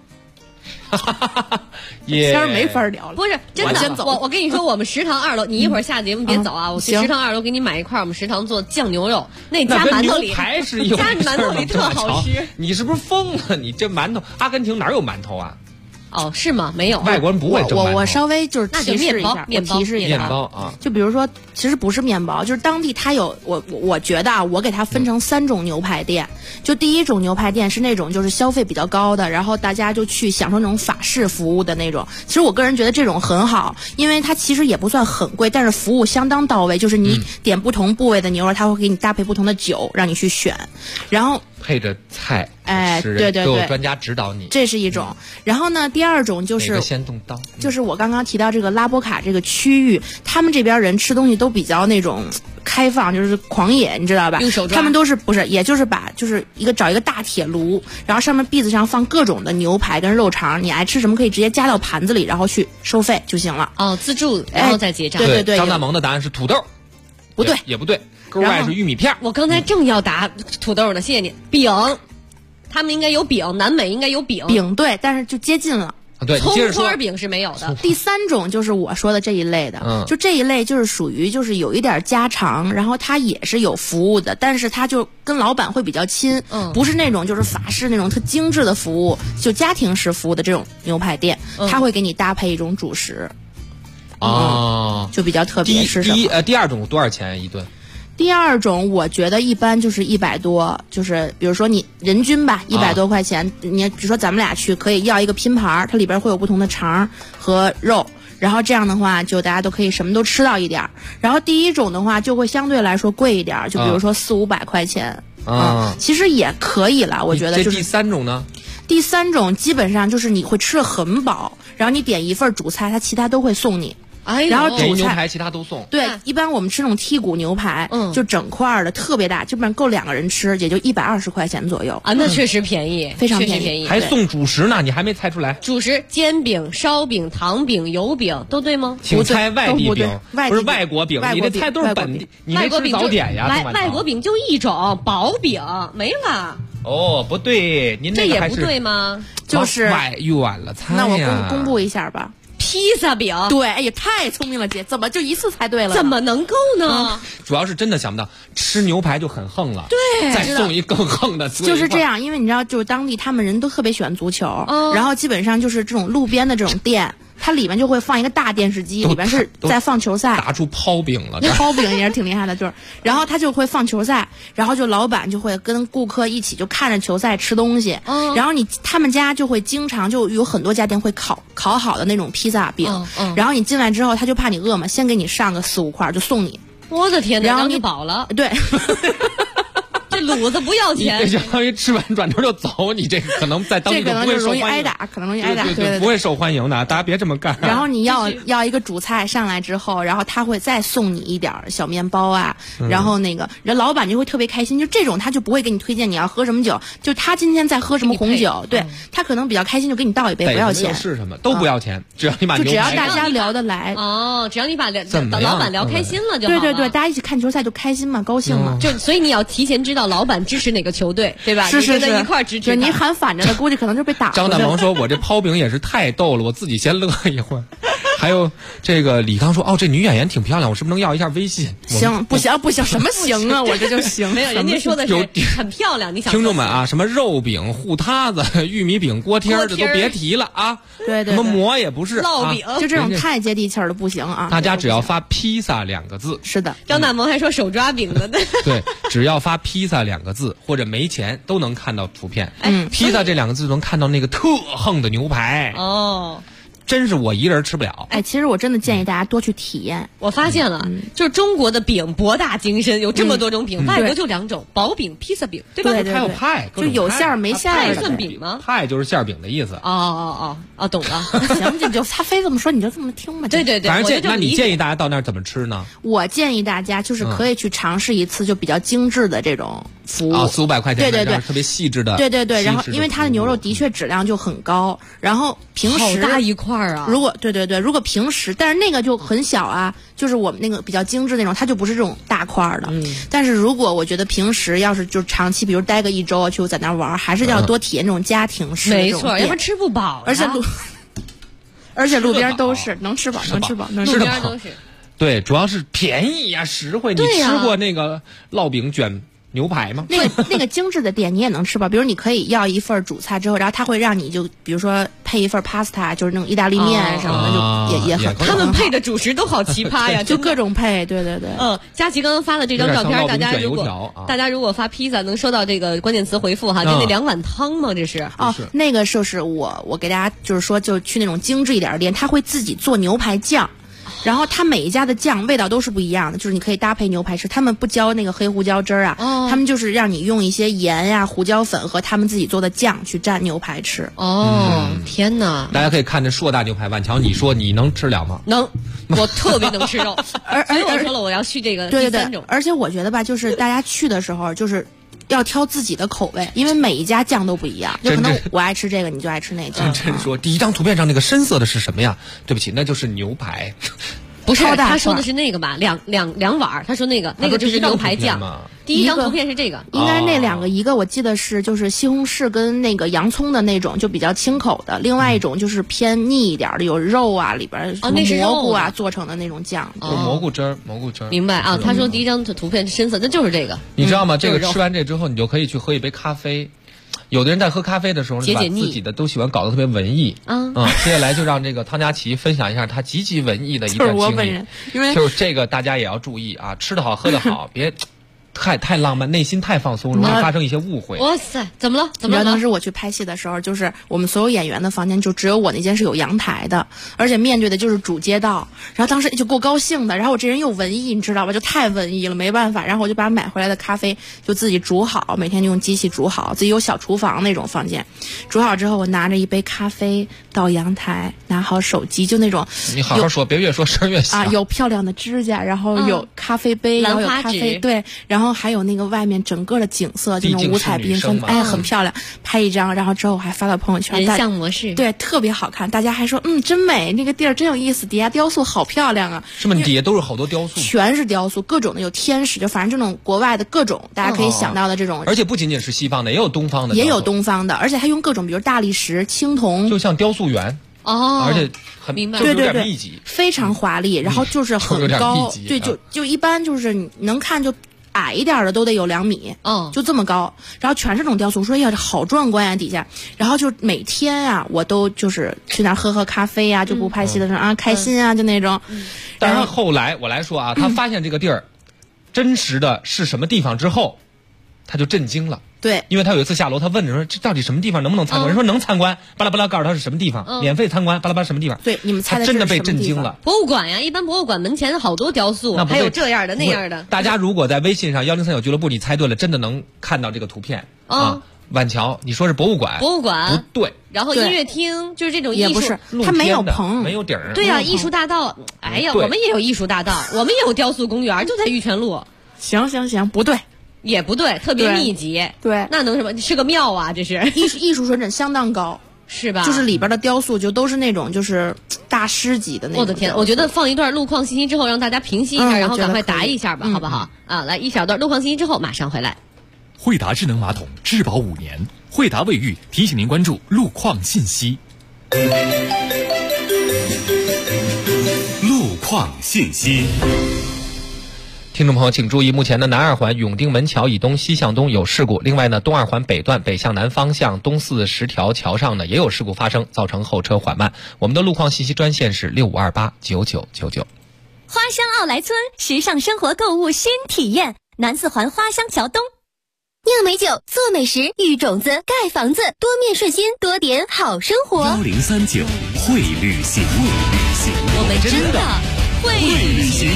今儿没法聊了， 不是真的。我跟你说，我们食堂2楼，你一会儿下节目别走啊！我去食堂2楼给你买一块我们食堂做酱牛肉，那加馒头里， 还是有加馒头里特好吃。 你是不是疯了？你这馒头，阿根廷哪有馒头啊？ 哦，是吗？没有， 外国人不会蒸馒头。 我稍微就是提示一下， 面包面包啊， 就比如说，其实不是面包，就是当地它有我觉得啊，我给它分成3种牛排店。就第一种牛排店是那种就是消费比较高的，然后大家就去享受那种法式服务的那种。其实我个人觉得这种很好，因为它其实也不算很贵，但是服务相当到位。就是你点不同部位的牛肉，它会给你搭配不同的酒，让你去选，然后配着菜。 对， 都有专家指导你， 这是一种。然后呢，第2种就是先动刀， 就是我刚刚提到这个拉波卡这个区域，他们这边人吃东西都比较那种开放，就是狂野，你知道吧？ 用手抓。 他们都是不是，也就是找一个大铁炉，然后上面篦子上放各种的牛排跟肉肠，你爱吃什么可以直接加到盘子里，然后去收费就行了。 哦，自助，然后再结账。 对。 张大萌的答案是土豆， 不对， 也不对，勾外是玉米片。 我刚才正要答土豆呢，谢谢你。饼。他们应该有饼，南美应该有饼。 饼对，但是就接近了。 对， 葱花饼是没有的。 第3种就是我说的这一类的，就这一类就是属于就是有一点家常，然后它也是有服务的，但是它就跟老板会比较亲，不是那种就是法式那种特精致的服务，就家庭式服务的这种牛排店，它会给你搭配一种主食。就比较特别。是什么？ 第2种多少钱一顿？ 第2种我觉得一般就是100多，就是比如说你人均吧100多块钱，你比如说咱们俩去可以要一个拼盘，它里边会有不同的肠和肉，然后这样的话就大家都可以什么都吃到一点。然后第1种的话就会相对来说贵一点，就比如说400-500块钱其实也可以了，我觉得。就是第3种呢？ 第3种基本上就是你会吃得很饱，然后你点一份主菜，它其他都会送你。然后主牛排其他都送。 对，一般我们吃那种剔骨牛排，就整块的特别大，基本上够2个人吃，也就120块钱左右啊，那确实便宜， 非常便宜， 还送主食呢，你还没猜出来？ 主食煎饼、烧饼、糖饼、油饼都对吗？ 请猜外地饼，不是外国饼，你这猜都是本地，你没吃早点呀？ 外国饼就一种薄饼，没了。 哦，不对，您这也不对吗？ 就是远了猜呀。 那我公布一下吧。 披萨饼， 对，哎呀，太聪明了，姐，怎么就一次猜对了？ 怎么能够呢？ 主要是真的想不到，吃牛排就很横了， 对， 再送一更横的， 就是这样。因为你知道，就是当地他们人都特别喜欢足球，然后基本上就是这种路边的这种店。它里面就会放一个大电视机，里面是在放球赛， 打出抛饼了。 抛饼也是挺厉害的，就是，然后他就会放球赛，然后就老板就会跟顾客一起就看着球赛吃东西，然后他们家就会经常就有很多家店会烤好的那种披萨饼，然后你进来之后他就怕你饿嘛，先给你上个4-5块就送你。 我的天哪， 然后你饱了， 对。 卤子不要钱， 相当于吃完转头就走，你这个可能在当地这可能就容易挨打，可能容易挨打， 对，不会受欢迎的，大家别这么干。 然后你要一个主菜上来之后，然后他会再送你一点小面包啊，然后那个人老板就会特别开心，就这种他就不会给你推荐你要喝什么酒，就他今天在喝什么红酒，对他可能比较开心，就给你倒一杯，不要钱， 是什么都不要钱，只要你把就只要大家聊得来只要你把老板聊开心了就好了。 对，大家一起看球赛就开心嘛，高兴嘛。 就所以你要提前知道老板支持哪个球队，对吧？ 是， 你跟他一块支持。 你喊反着的，估计可能就被打。 张大萌说：“我这抛饼也是太逗了，我自己先乐一会儿。”还有这个李刚说：“哦，这女演员挺漂亮，我是不是能要一下微信？” 行，不行，什么行啊？我这就行。 没有，人家说的是很漂亮。你想听众们啊，什么肉饼、糊塌子、玉米饼、锅贴这都别提了啊！ 对， 什么馍也不是， 烙饼就这种太接地气儿的不行啊！ 大家只要发披萨2个字。 是的， 张大萌还说手抓饼呢。 对，只要发披萨2个字或者没钱都能看到图片。披萨这2个字能看到那个特横的牛排。真是我一人吃不了。 其实我真的建议大家多去体验。 我发现了，就是中国的饼博大精深，有这么多种饼，外国就2种，薄饼、披萨饼，对吧？ 对， 还有派， 就有馅儿没馅儿的。算饼吗？ 派就是馅饼的意思。 懂了。 行，你就他非这么说，你就这么听吧。 对， 反正那你建议大家到那儿怎么吃呢？ 我建议大家就是可以去尝试一次，就比较精致的这种服务 ，400-500块钱， 对， 特别细致的， 对。然后因为它的牛肉的确质量就很高，然后平时好大一块啊。 如果如果平时，但是那个就很小啊，就是我们那个比较精致那种，它就不是这种大块的。但是如果我觉得平时要是就长期，比如待个1周去在那玩，还是要多体验这种家庭式的这种。 没错，要不然吃不饱。 而且路边都是能吃饱， 路边都是。 对，主要是便宜呀，实惠。你吃过那个烙饼卷牛排吗？ 那个精致的店你也能吃饱，比如你可以要一份主菜之后，然后他会让你就比如说配一份 pasta， 就是那种意大利面什么的，就也很。 他们配的主食都好奇葩呀， 就各种配。对。 佳琪刚刚发的这张照片，大家如果发披萨能收到这个关键词回复哈，就那2碗汤吗？这是那个就是我给大家就是说，就去那种精致一点的店，他会自己做牛排酱。然后它每一家的酱味道都是不一样的，就是你可以搭配牛排吃。他们不浇那个黑胡椒汁儿啊，他们就是让你用一些盐呀、胡椒粉和他们自己做的酱去蘸牛排吃。 天哪！ 大家可以看这硕大牛排，婉乔，你说你能吃了吗？ 能，我特别能吃肉。所以我说了，我要续这个第3种。 而且我觉得吧，就是大家去的时候，就是要挑自己的口味，因为每一家酱都不一样，就可能我爱吃这个，你就爱吃那个。 真说，第1张图片上那个深色的是什么呀？对不起，那就是牛排。 不是，他说的是那个吧，两碗。他说那个就是牛排酱。第1张图片是这个， 应该那2个，一个我记得是就是西红柿跟那个洋葱的那种，就比较清口的；另外一种就是偏腻一点的，有肉啊，里边蘑菇啊做成的那种酱。 蘑菇汁儿。 明白啊？他说第1张图片是深色，那就是这个。 你知道吗？这个吃完这之后，你就可以去喝一杯咖啡。有的人在喝咖啡的时候，把自己的都喜欢搞得特别文艺。接下来就让这个汤佳琪分享一下他极其文艺的一段经历。就是这个大家也要注意啊，吃得好喝得好，别太浪漫，内心太放松，容易发生一些误会。 哇塞，怎么了？ 你知道当时我去拍戏的时候，就是我们所有演员的房间就只有我那间是有阳台的，而且面对的就是主街道。然后当时就够高兴的，然后我这人又文艺，你知道吧，就太文艺了，没办法。然后我就把买回来的咖啡就自己煮好，每天就用机器煮好，自己有小厨房那种房间。煮好之后，我拿着一杯咖啡到阳台，拿好手机，就那种你好好说，别越说声越响啊。有漂亮的指甲，然后有咖啡杯，然后有咖啡，对，然后还有那个外面整个的景色，这种五彩缤纷，很漂亮。拍一张，然后之后还发到朋友圈， 人像模式， 对，特别好看。大家还说，真美，那个地儿真有意思，底下雕塑好漂亮啊。 是吗？底下都是好多雕塑， 全是雕塑，各种的，有天使，就反正这种国外的各种，大家可以想到的这种。 而且不仅仅是西方的，也有东方的， 也有东方的，而且还用各种，比如大理石、青铜， 就像雕塑园。而且很明白， 对对对，密集， 非常华丽，然后就是很高，对，就一般就是你能看就矮一点的都得有2米，就这么高，然后全是这种雕塑。我说呀，这好壮观呀，底下，然后就每天啊，我都就是去那喝咖啡呀，就不拍戏的时候开心啊，就那种。 但是后来我来说啊，他发现这个地儿真实的是什么地方之后， 他就震惊了。 对， 因为他有一次下楼，他问着说：“这到底什么地方能不能参观？”人说能参观，巴拉巴拉告诉他是什么地方，免费参观，巴拉巴拉什么地方。 对，你们猜的真的被震惊了。 博物馆呀，一般博物馆门前好多雕塑，还有这样的那样的。 大家如果在微信上1039俱乐部你猜对了，真的能看到这个图片啊。晚桥，你说是博物馆？ 博物馆不对。 然后音乐厅就是这种艺术， 也不是，它没有棚， 没有顶儿。 对呀，艺术大道。哎呀，我们也有艺术大道，我们也有雕塑公园，就在玉泉路。 行，不对， 也不对，特别密集。 对， 那能什么？是个庙啊，这是艺术水准相当高， 是吧？ 就是里边的雕塑就都是那种就是大师级的那种。 我的天，我觉得放一段路况信息之后，让大家平息一下，然后赶快答一下吧，好不好？啊，来一小段路况信息之后，马上回来。 惠达智能马桶质保5年，惠达卫浴提醒您关注路况信息。路况信息。 听众朋友请注意，目前的南二环永定门桥以东西向东有事故，另外呢东二环北段北向南方向东四10条桥上呢也有事故发生，造成后车缓慢。我们的路况信息专线是65289999。 花乡奥莱村时尚生活购物新体验，南四环花乡桥东。 酿美酒，做美食，育种子，盖房子，多面顺心，多点好生活。 1039会旅行， 我们真的会旅行。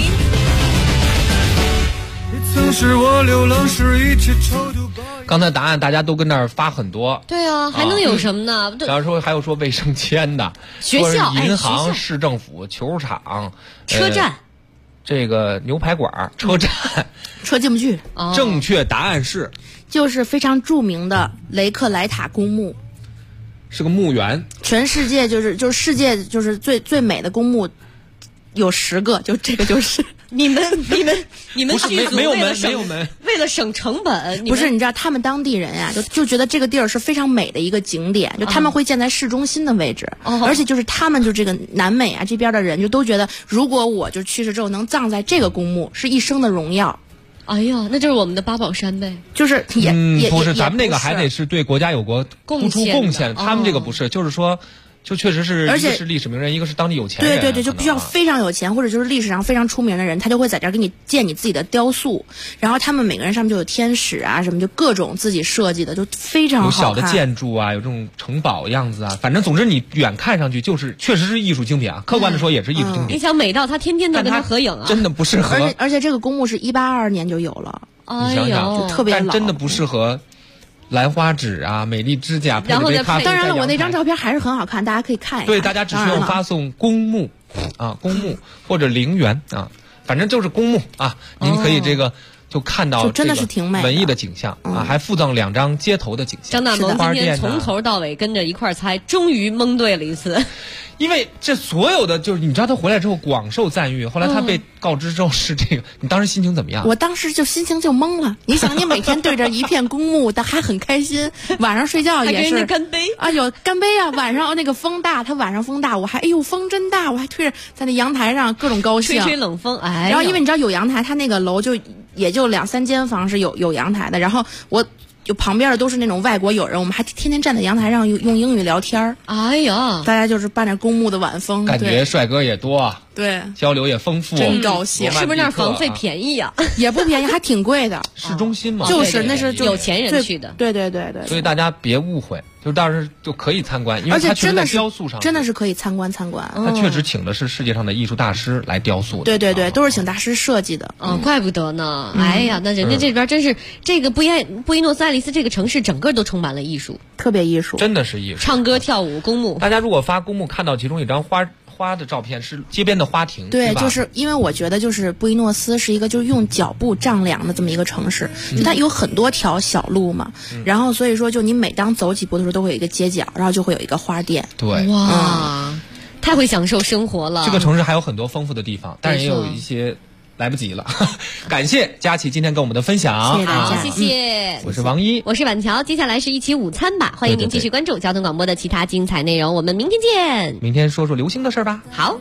刚才答案大家都跟那儿发很多。 对啊，还能有什么呢？ 然后说还有说卫生间的， 学校、 银行、市政府、球场、 车站。 这个牛排馆、车站， 车进不去。 正确答案是， 就是非常著名的雷克莱塔公墓， 是个墓园。 全世界就是世界就是最美的公墓，有10个，就这个就是。 你们剧组没有门， 为了省成本， 不是你知道他们当地人呀，就觉得这个地儿是非常美的一个景点，就他们会建在市中心的位置，而且就是他们就这个南美啊这边的人就都觉得，如果我就去世之后能葬在这个公墓，是一生的荣耀。 哎呀，那就是我们的八宝山呗， 就是也不是，咱们那个还得是对国家有过付出贡献，他们这个不是，就是说。就确实是， 而且一个是历史名人，一个是当地有钱人。 对，就必须要非常有钱，或者就是历史上非常出名的人，他就会在这儿给你建你自己的雕塑。然后他们每个人上面就有天使啊什么，就各种自己设计的，就非常好看。 有小的建筑啊，有这种城堡样子啊，反正总之你远看上去就是确实是艺术精品啊。客观的说也是艺术精品。 你想美到他天天都跟他合影啊， 真的不适合。 而且这个公墓是1822年就有了， 你想想， 就特别老， 但真的不适合。兰花指啊，美丽指甲，配杯咖啡。 当然了，我那张照片还是很好看，大家可以看一下。 对，大家只需要发送公墓啊，公墓或者陵园啊，反正就是公墓啊，您可以这个就看到真的是挺美文艺的景象啊，还附赠2张街头的景象。 张大萌今天从头到尾跟着一块猜，终于蒙对了一次。 因为这所有的就是你知道他回来之后广受赞誉，后来他被告知之后是这个，你当时心情怎么样？ 我当时就心情就懵了。你想，你每天对着一片公墓，他还很开心，晚上睡觉也是干杯啊，有干杯啊。晚上那个风大，他晚上风大，我还哎呦风真大，我还推着在那阳台上各种高兴， 吹冷风。哎， 然后因为你知道有阳台，他那个楼就也就2、3间房是有阳台的，然后就旁边的都是那种外国友人，我们还天天站在阳台上用英语聊天。 哎呀， 大家就是伴着公墓的晚风， 感觉帅哥也多， 对， 交流也丰富， 真高兴。 是不是那儿房费便宜呀？ 也不便宜，还挺贵的。 市中心嘛， 就是那是有钱人去的。 对。 所以大家别误会，就当时就可以参观，因为它确实在雕塑上真的是可以参观。 他确实请的是世界上的艺术大师来雕塑的。对，都是请大师设计的。 怪不得呢。哎呀，那人家这边真是这个布宜诺斯艾利斯这个城市整个都充满了艺术， 特别艺术， 真的是艺术。 唱歌跳舞，公墓。 大家如果发公墓看到其中一张花的照片，是街边的花亭。 对，就是因为我觉得就是布宜诺斯是一个就是用脚步丈量的这么一个城市，就它有很多条小路嘛，然后所以说就你每当走几步的时候都会有一个街角，然后就会有一个花店。 对， 哇，太会享受生活了。 这个城市还有很多丰富的地方，但是也有一些来不及了。感谢佳琪今天跟我们的分享， 谢谢大家， 谢谢。 我是王一， 我是晚桥，接下来是一起午餐吧，欢迎您继续关注交通广播的其他精彩内容，我们明天见。 明天说说流星的事吧。 好。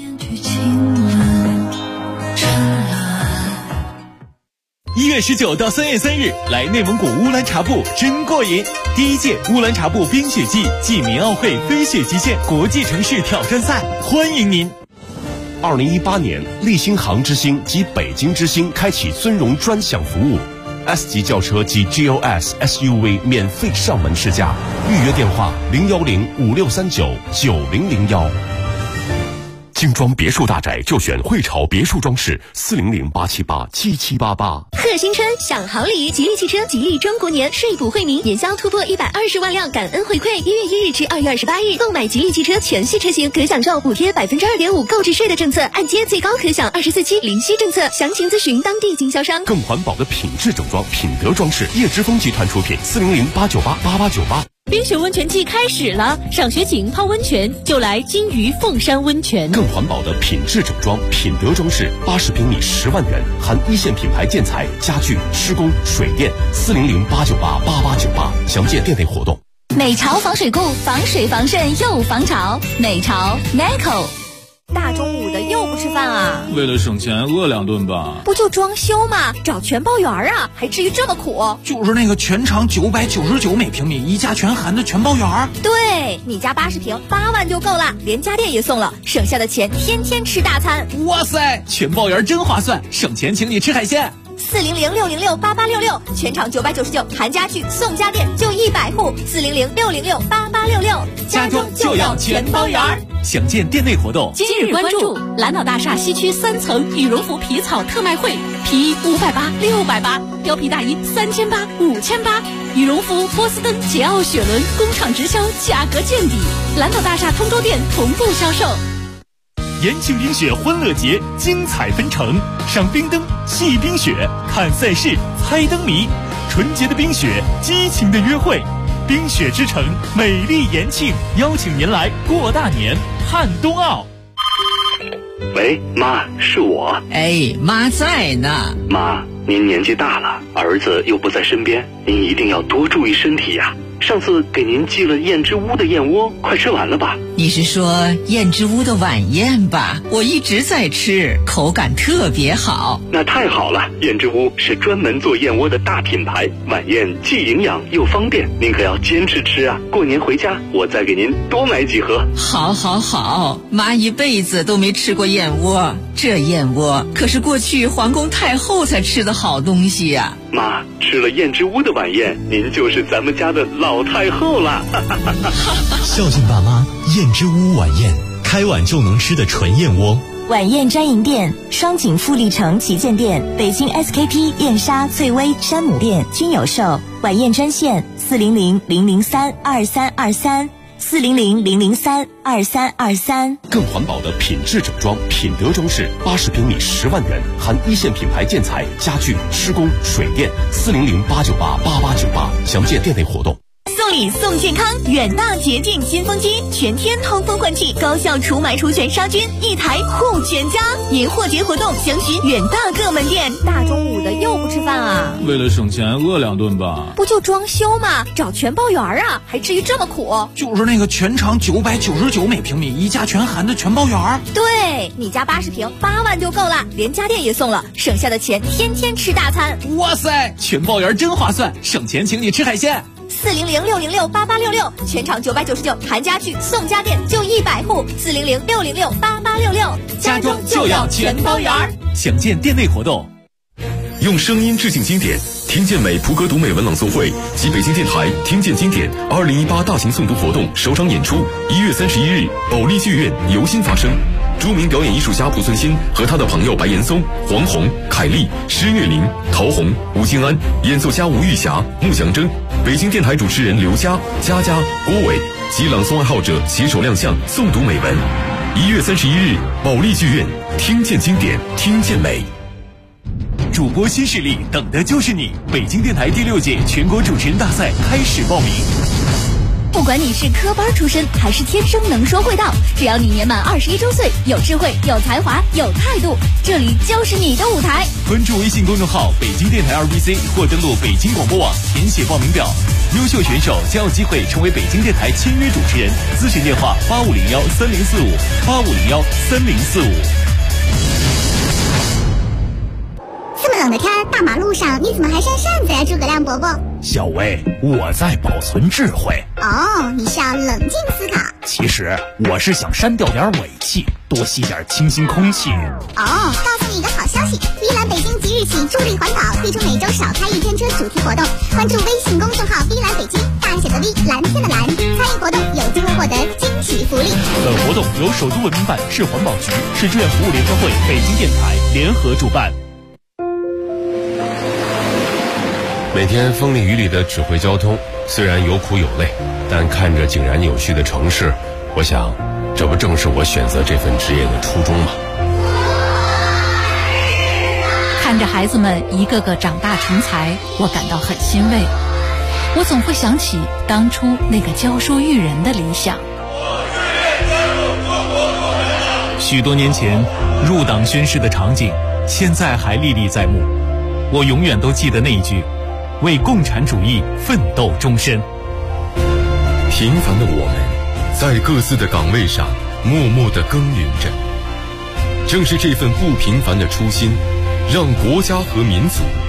1月19到3月3日，来内蒙古乌兰察布真过瘾！第1届乌兰察布冰雪季暨民奥会飞雪极限国际城市挑战赛，欢迎您 ！2018年，立新杭之星及北京之星开启尊荣专享服务。 S 级轿车及 GLS SUV 免费上门试驾，预约电话01056399001。精装别墅大宅就选汇潮别墅装饰，400-878-7788。 贺新春享好礼，吉利汽车吉利中国年税补惠民，年销突破120万辆感恩回馈。1月1日至2月28日，购买吉利汽车全系车型可享受补贴2.5%购置税的政策，按揭最高可享24期零息政策。详情咨询当地经销商。 更环保的品质整装，品德装饰，叶之峰集团出品，400-898-8898。 冰雪温泉季开始了，赏雪景泡温泉就来金鱼凤山温泉。 更环保的品质整装，品德装饰，80平米10万元，含一线品牌建材、家具、施工、水电，400-898-8898。详见店内活动。 美潮防水固，防水防渗又防潮。美潮 Meco。大中午的又不吃饭啊？ 为了省钱饿2顿吧。 不就装修吗？找全包园啊，还至于这么苦？ 就是那个全长999每平米，一家全含的全包园。 对，你家80平8万就够了，连家电也送了，省下的钱天天吃大餐。 哇塞，全包园真划算，省钱请你吃海鲜。 400-606-8866，全场999，含家具送家电，就100户。400-606-8866， 家中就要全包园。 详见店内活动。 今日关注蓝岛大厦西区3层羽绒服皮草特卖会，皮衣580、680，貂皮大衣3800、5800，羽绒服波司登、捷奥雪伦工厂直销，价格见底。蓝岛大厦通州店同步销售。 延庆冰雪欢乐节精彩纷呈，赏冰灯、戏冰雪、看赛事、猜灯谜，纯洁的冰雪，激情的约会。冰雪之城，美丽延庆，邀请您来过大年，看冬奥。 喂，妈，是我。 哎，妈在呢。 妈，您年纪大了，儿子又不在身边，您一定要多注意身体呀。上次给您寄了燕之屋的燕窝，快吃完了吧？ 你是说燕之屋的晚宴吧？我一直在吃，口感特别好。 那太好了，燕之屋是专门做燕窝的大品牌，晚宴既营养又方便，您可要坚持吃啊！过年回家我再给您多买几盒。 好好好，妈一辈子都没吃过燕窝，这燕窝可是过去皇宫太后才吃的好东西呀。 妈，吃了燕之屋的晚宴，您就是咱们家的老太后了。 孝敬爸妈，燕之屋晚宴，开碗就能吃的纯燕窝。 晚宴专营店：双井富力城旗舰店、北京 SKP 燕莎、翠微、山姆店均有售。晚宴专线400-003-2323，400-003-2323。 更环保的品质整装，品德装饰，80平米10万元，含一线品牌建材、家具、施工、水电，400-898-8898。详见店内活动。 送礼送健康，远大洁净新风机，全天通风换气，高效除螨除癣杀菌，一台护全家。年货节活动详询远大各门店。 大中午的又不吃饭啊？ 为了省钱饿2顿吧。 不就装修吗？找全包园啊，还至于这么苦？ 就是那个全长999每平米，一家全含的全包园。 对，你家80平8万就够了，连家电也送了，省下的钱天天吃大餐。 哇塞，全包园真划算，省钱请你吃海鲜。 400-606-8866，全场999，含家具送家电，就100户。400-606-8866， 家中就要全包园。 详见店内活动。 用声音致敬经典，听见美普格读美文朗诵会及北京电台听见经典2018大型诵读活动首场演出1月31日，保利剧院由心发声。著名表演艺术家濮存昕和他的朋友白岩松、黄宏、凯丽、施月玲、陶虹、吴京安，演奏家吴玉霞、穆祥征，北京电台主持人刘佳、佳佳、郭伟及朗诵爱好者携手亮相诵读美文。1月31日，保利剧院，听见经典，听见美。 主播新势力，等的就是你！北京电台第6届全国主持人大赛开始报名。 不管你是科班出身还是天生能说会道，只要你年满21周岁，有智慧、有才华、有态度，这里就是你的舞台。 关注微信公众号北京电台2BC 或登录北京广播网填写报名表，优秀选手将有机会成为北京电台签约主持人。咨询电话8501-3045，8501-3045。 这么冷冷的天，大马路上你怎么还扇扇子呀，诸葛亮伯伯？ 小薇，我在保存智慧。 哦，你是要冷静思考。 其实我是想删掉点尾气，多吸点清新空气。 哦，告诉你一个好消息，依兰北京即日起助力环保，推出每周少开一天车主题活动，关注微信公众号依兰北京，大写的 V， 蓝天的蓝，参与活动有机会获得惊喜福利。 本活动由首都文明办、市环保局、市志愿服务联合会、北京电台联合主办。 每天风里雨里的指挥交通，虽然有苦有累，但看着井然有序的城市，我想，这不正是我选择这份职业的初衷吗？ 看着孩子们一个个长大成才，我感到很欣慰。我总会想起当初那个教书育人的理想。 许多年前入党宣誓的场景，现在还历历在目。我永远都记得那一句：为共产主义奋斗终身。 平凡的我们，在各自的岗位上默默地耕耘着。正是这份不平凡的初心，让国家和民族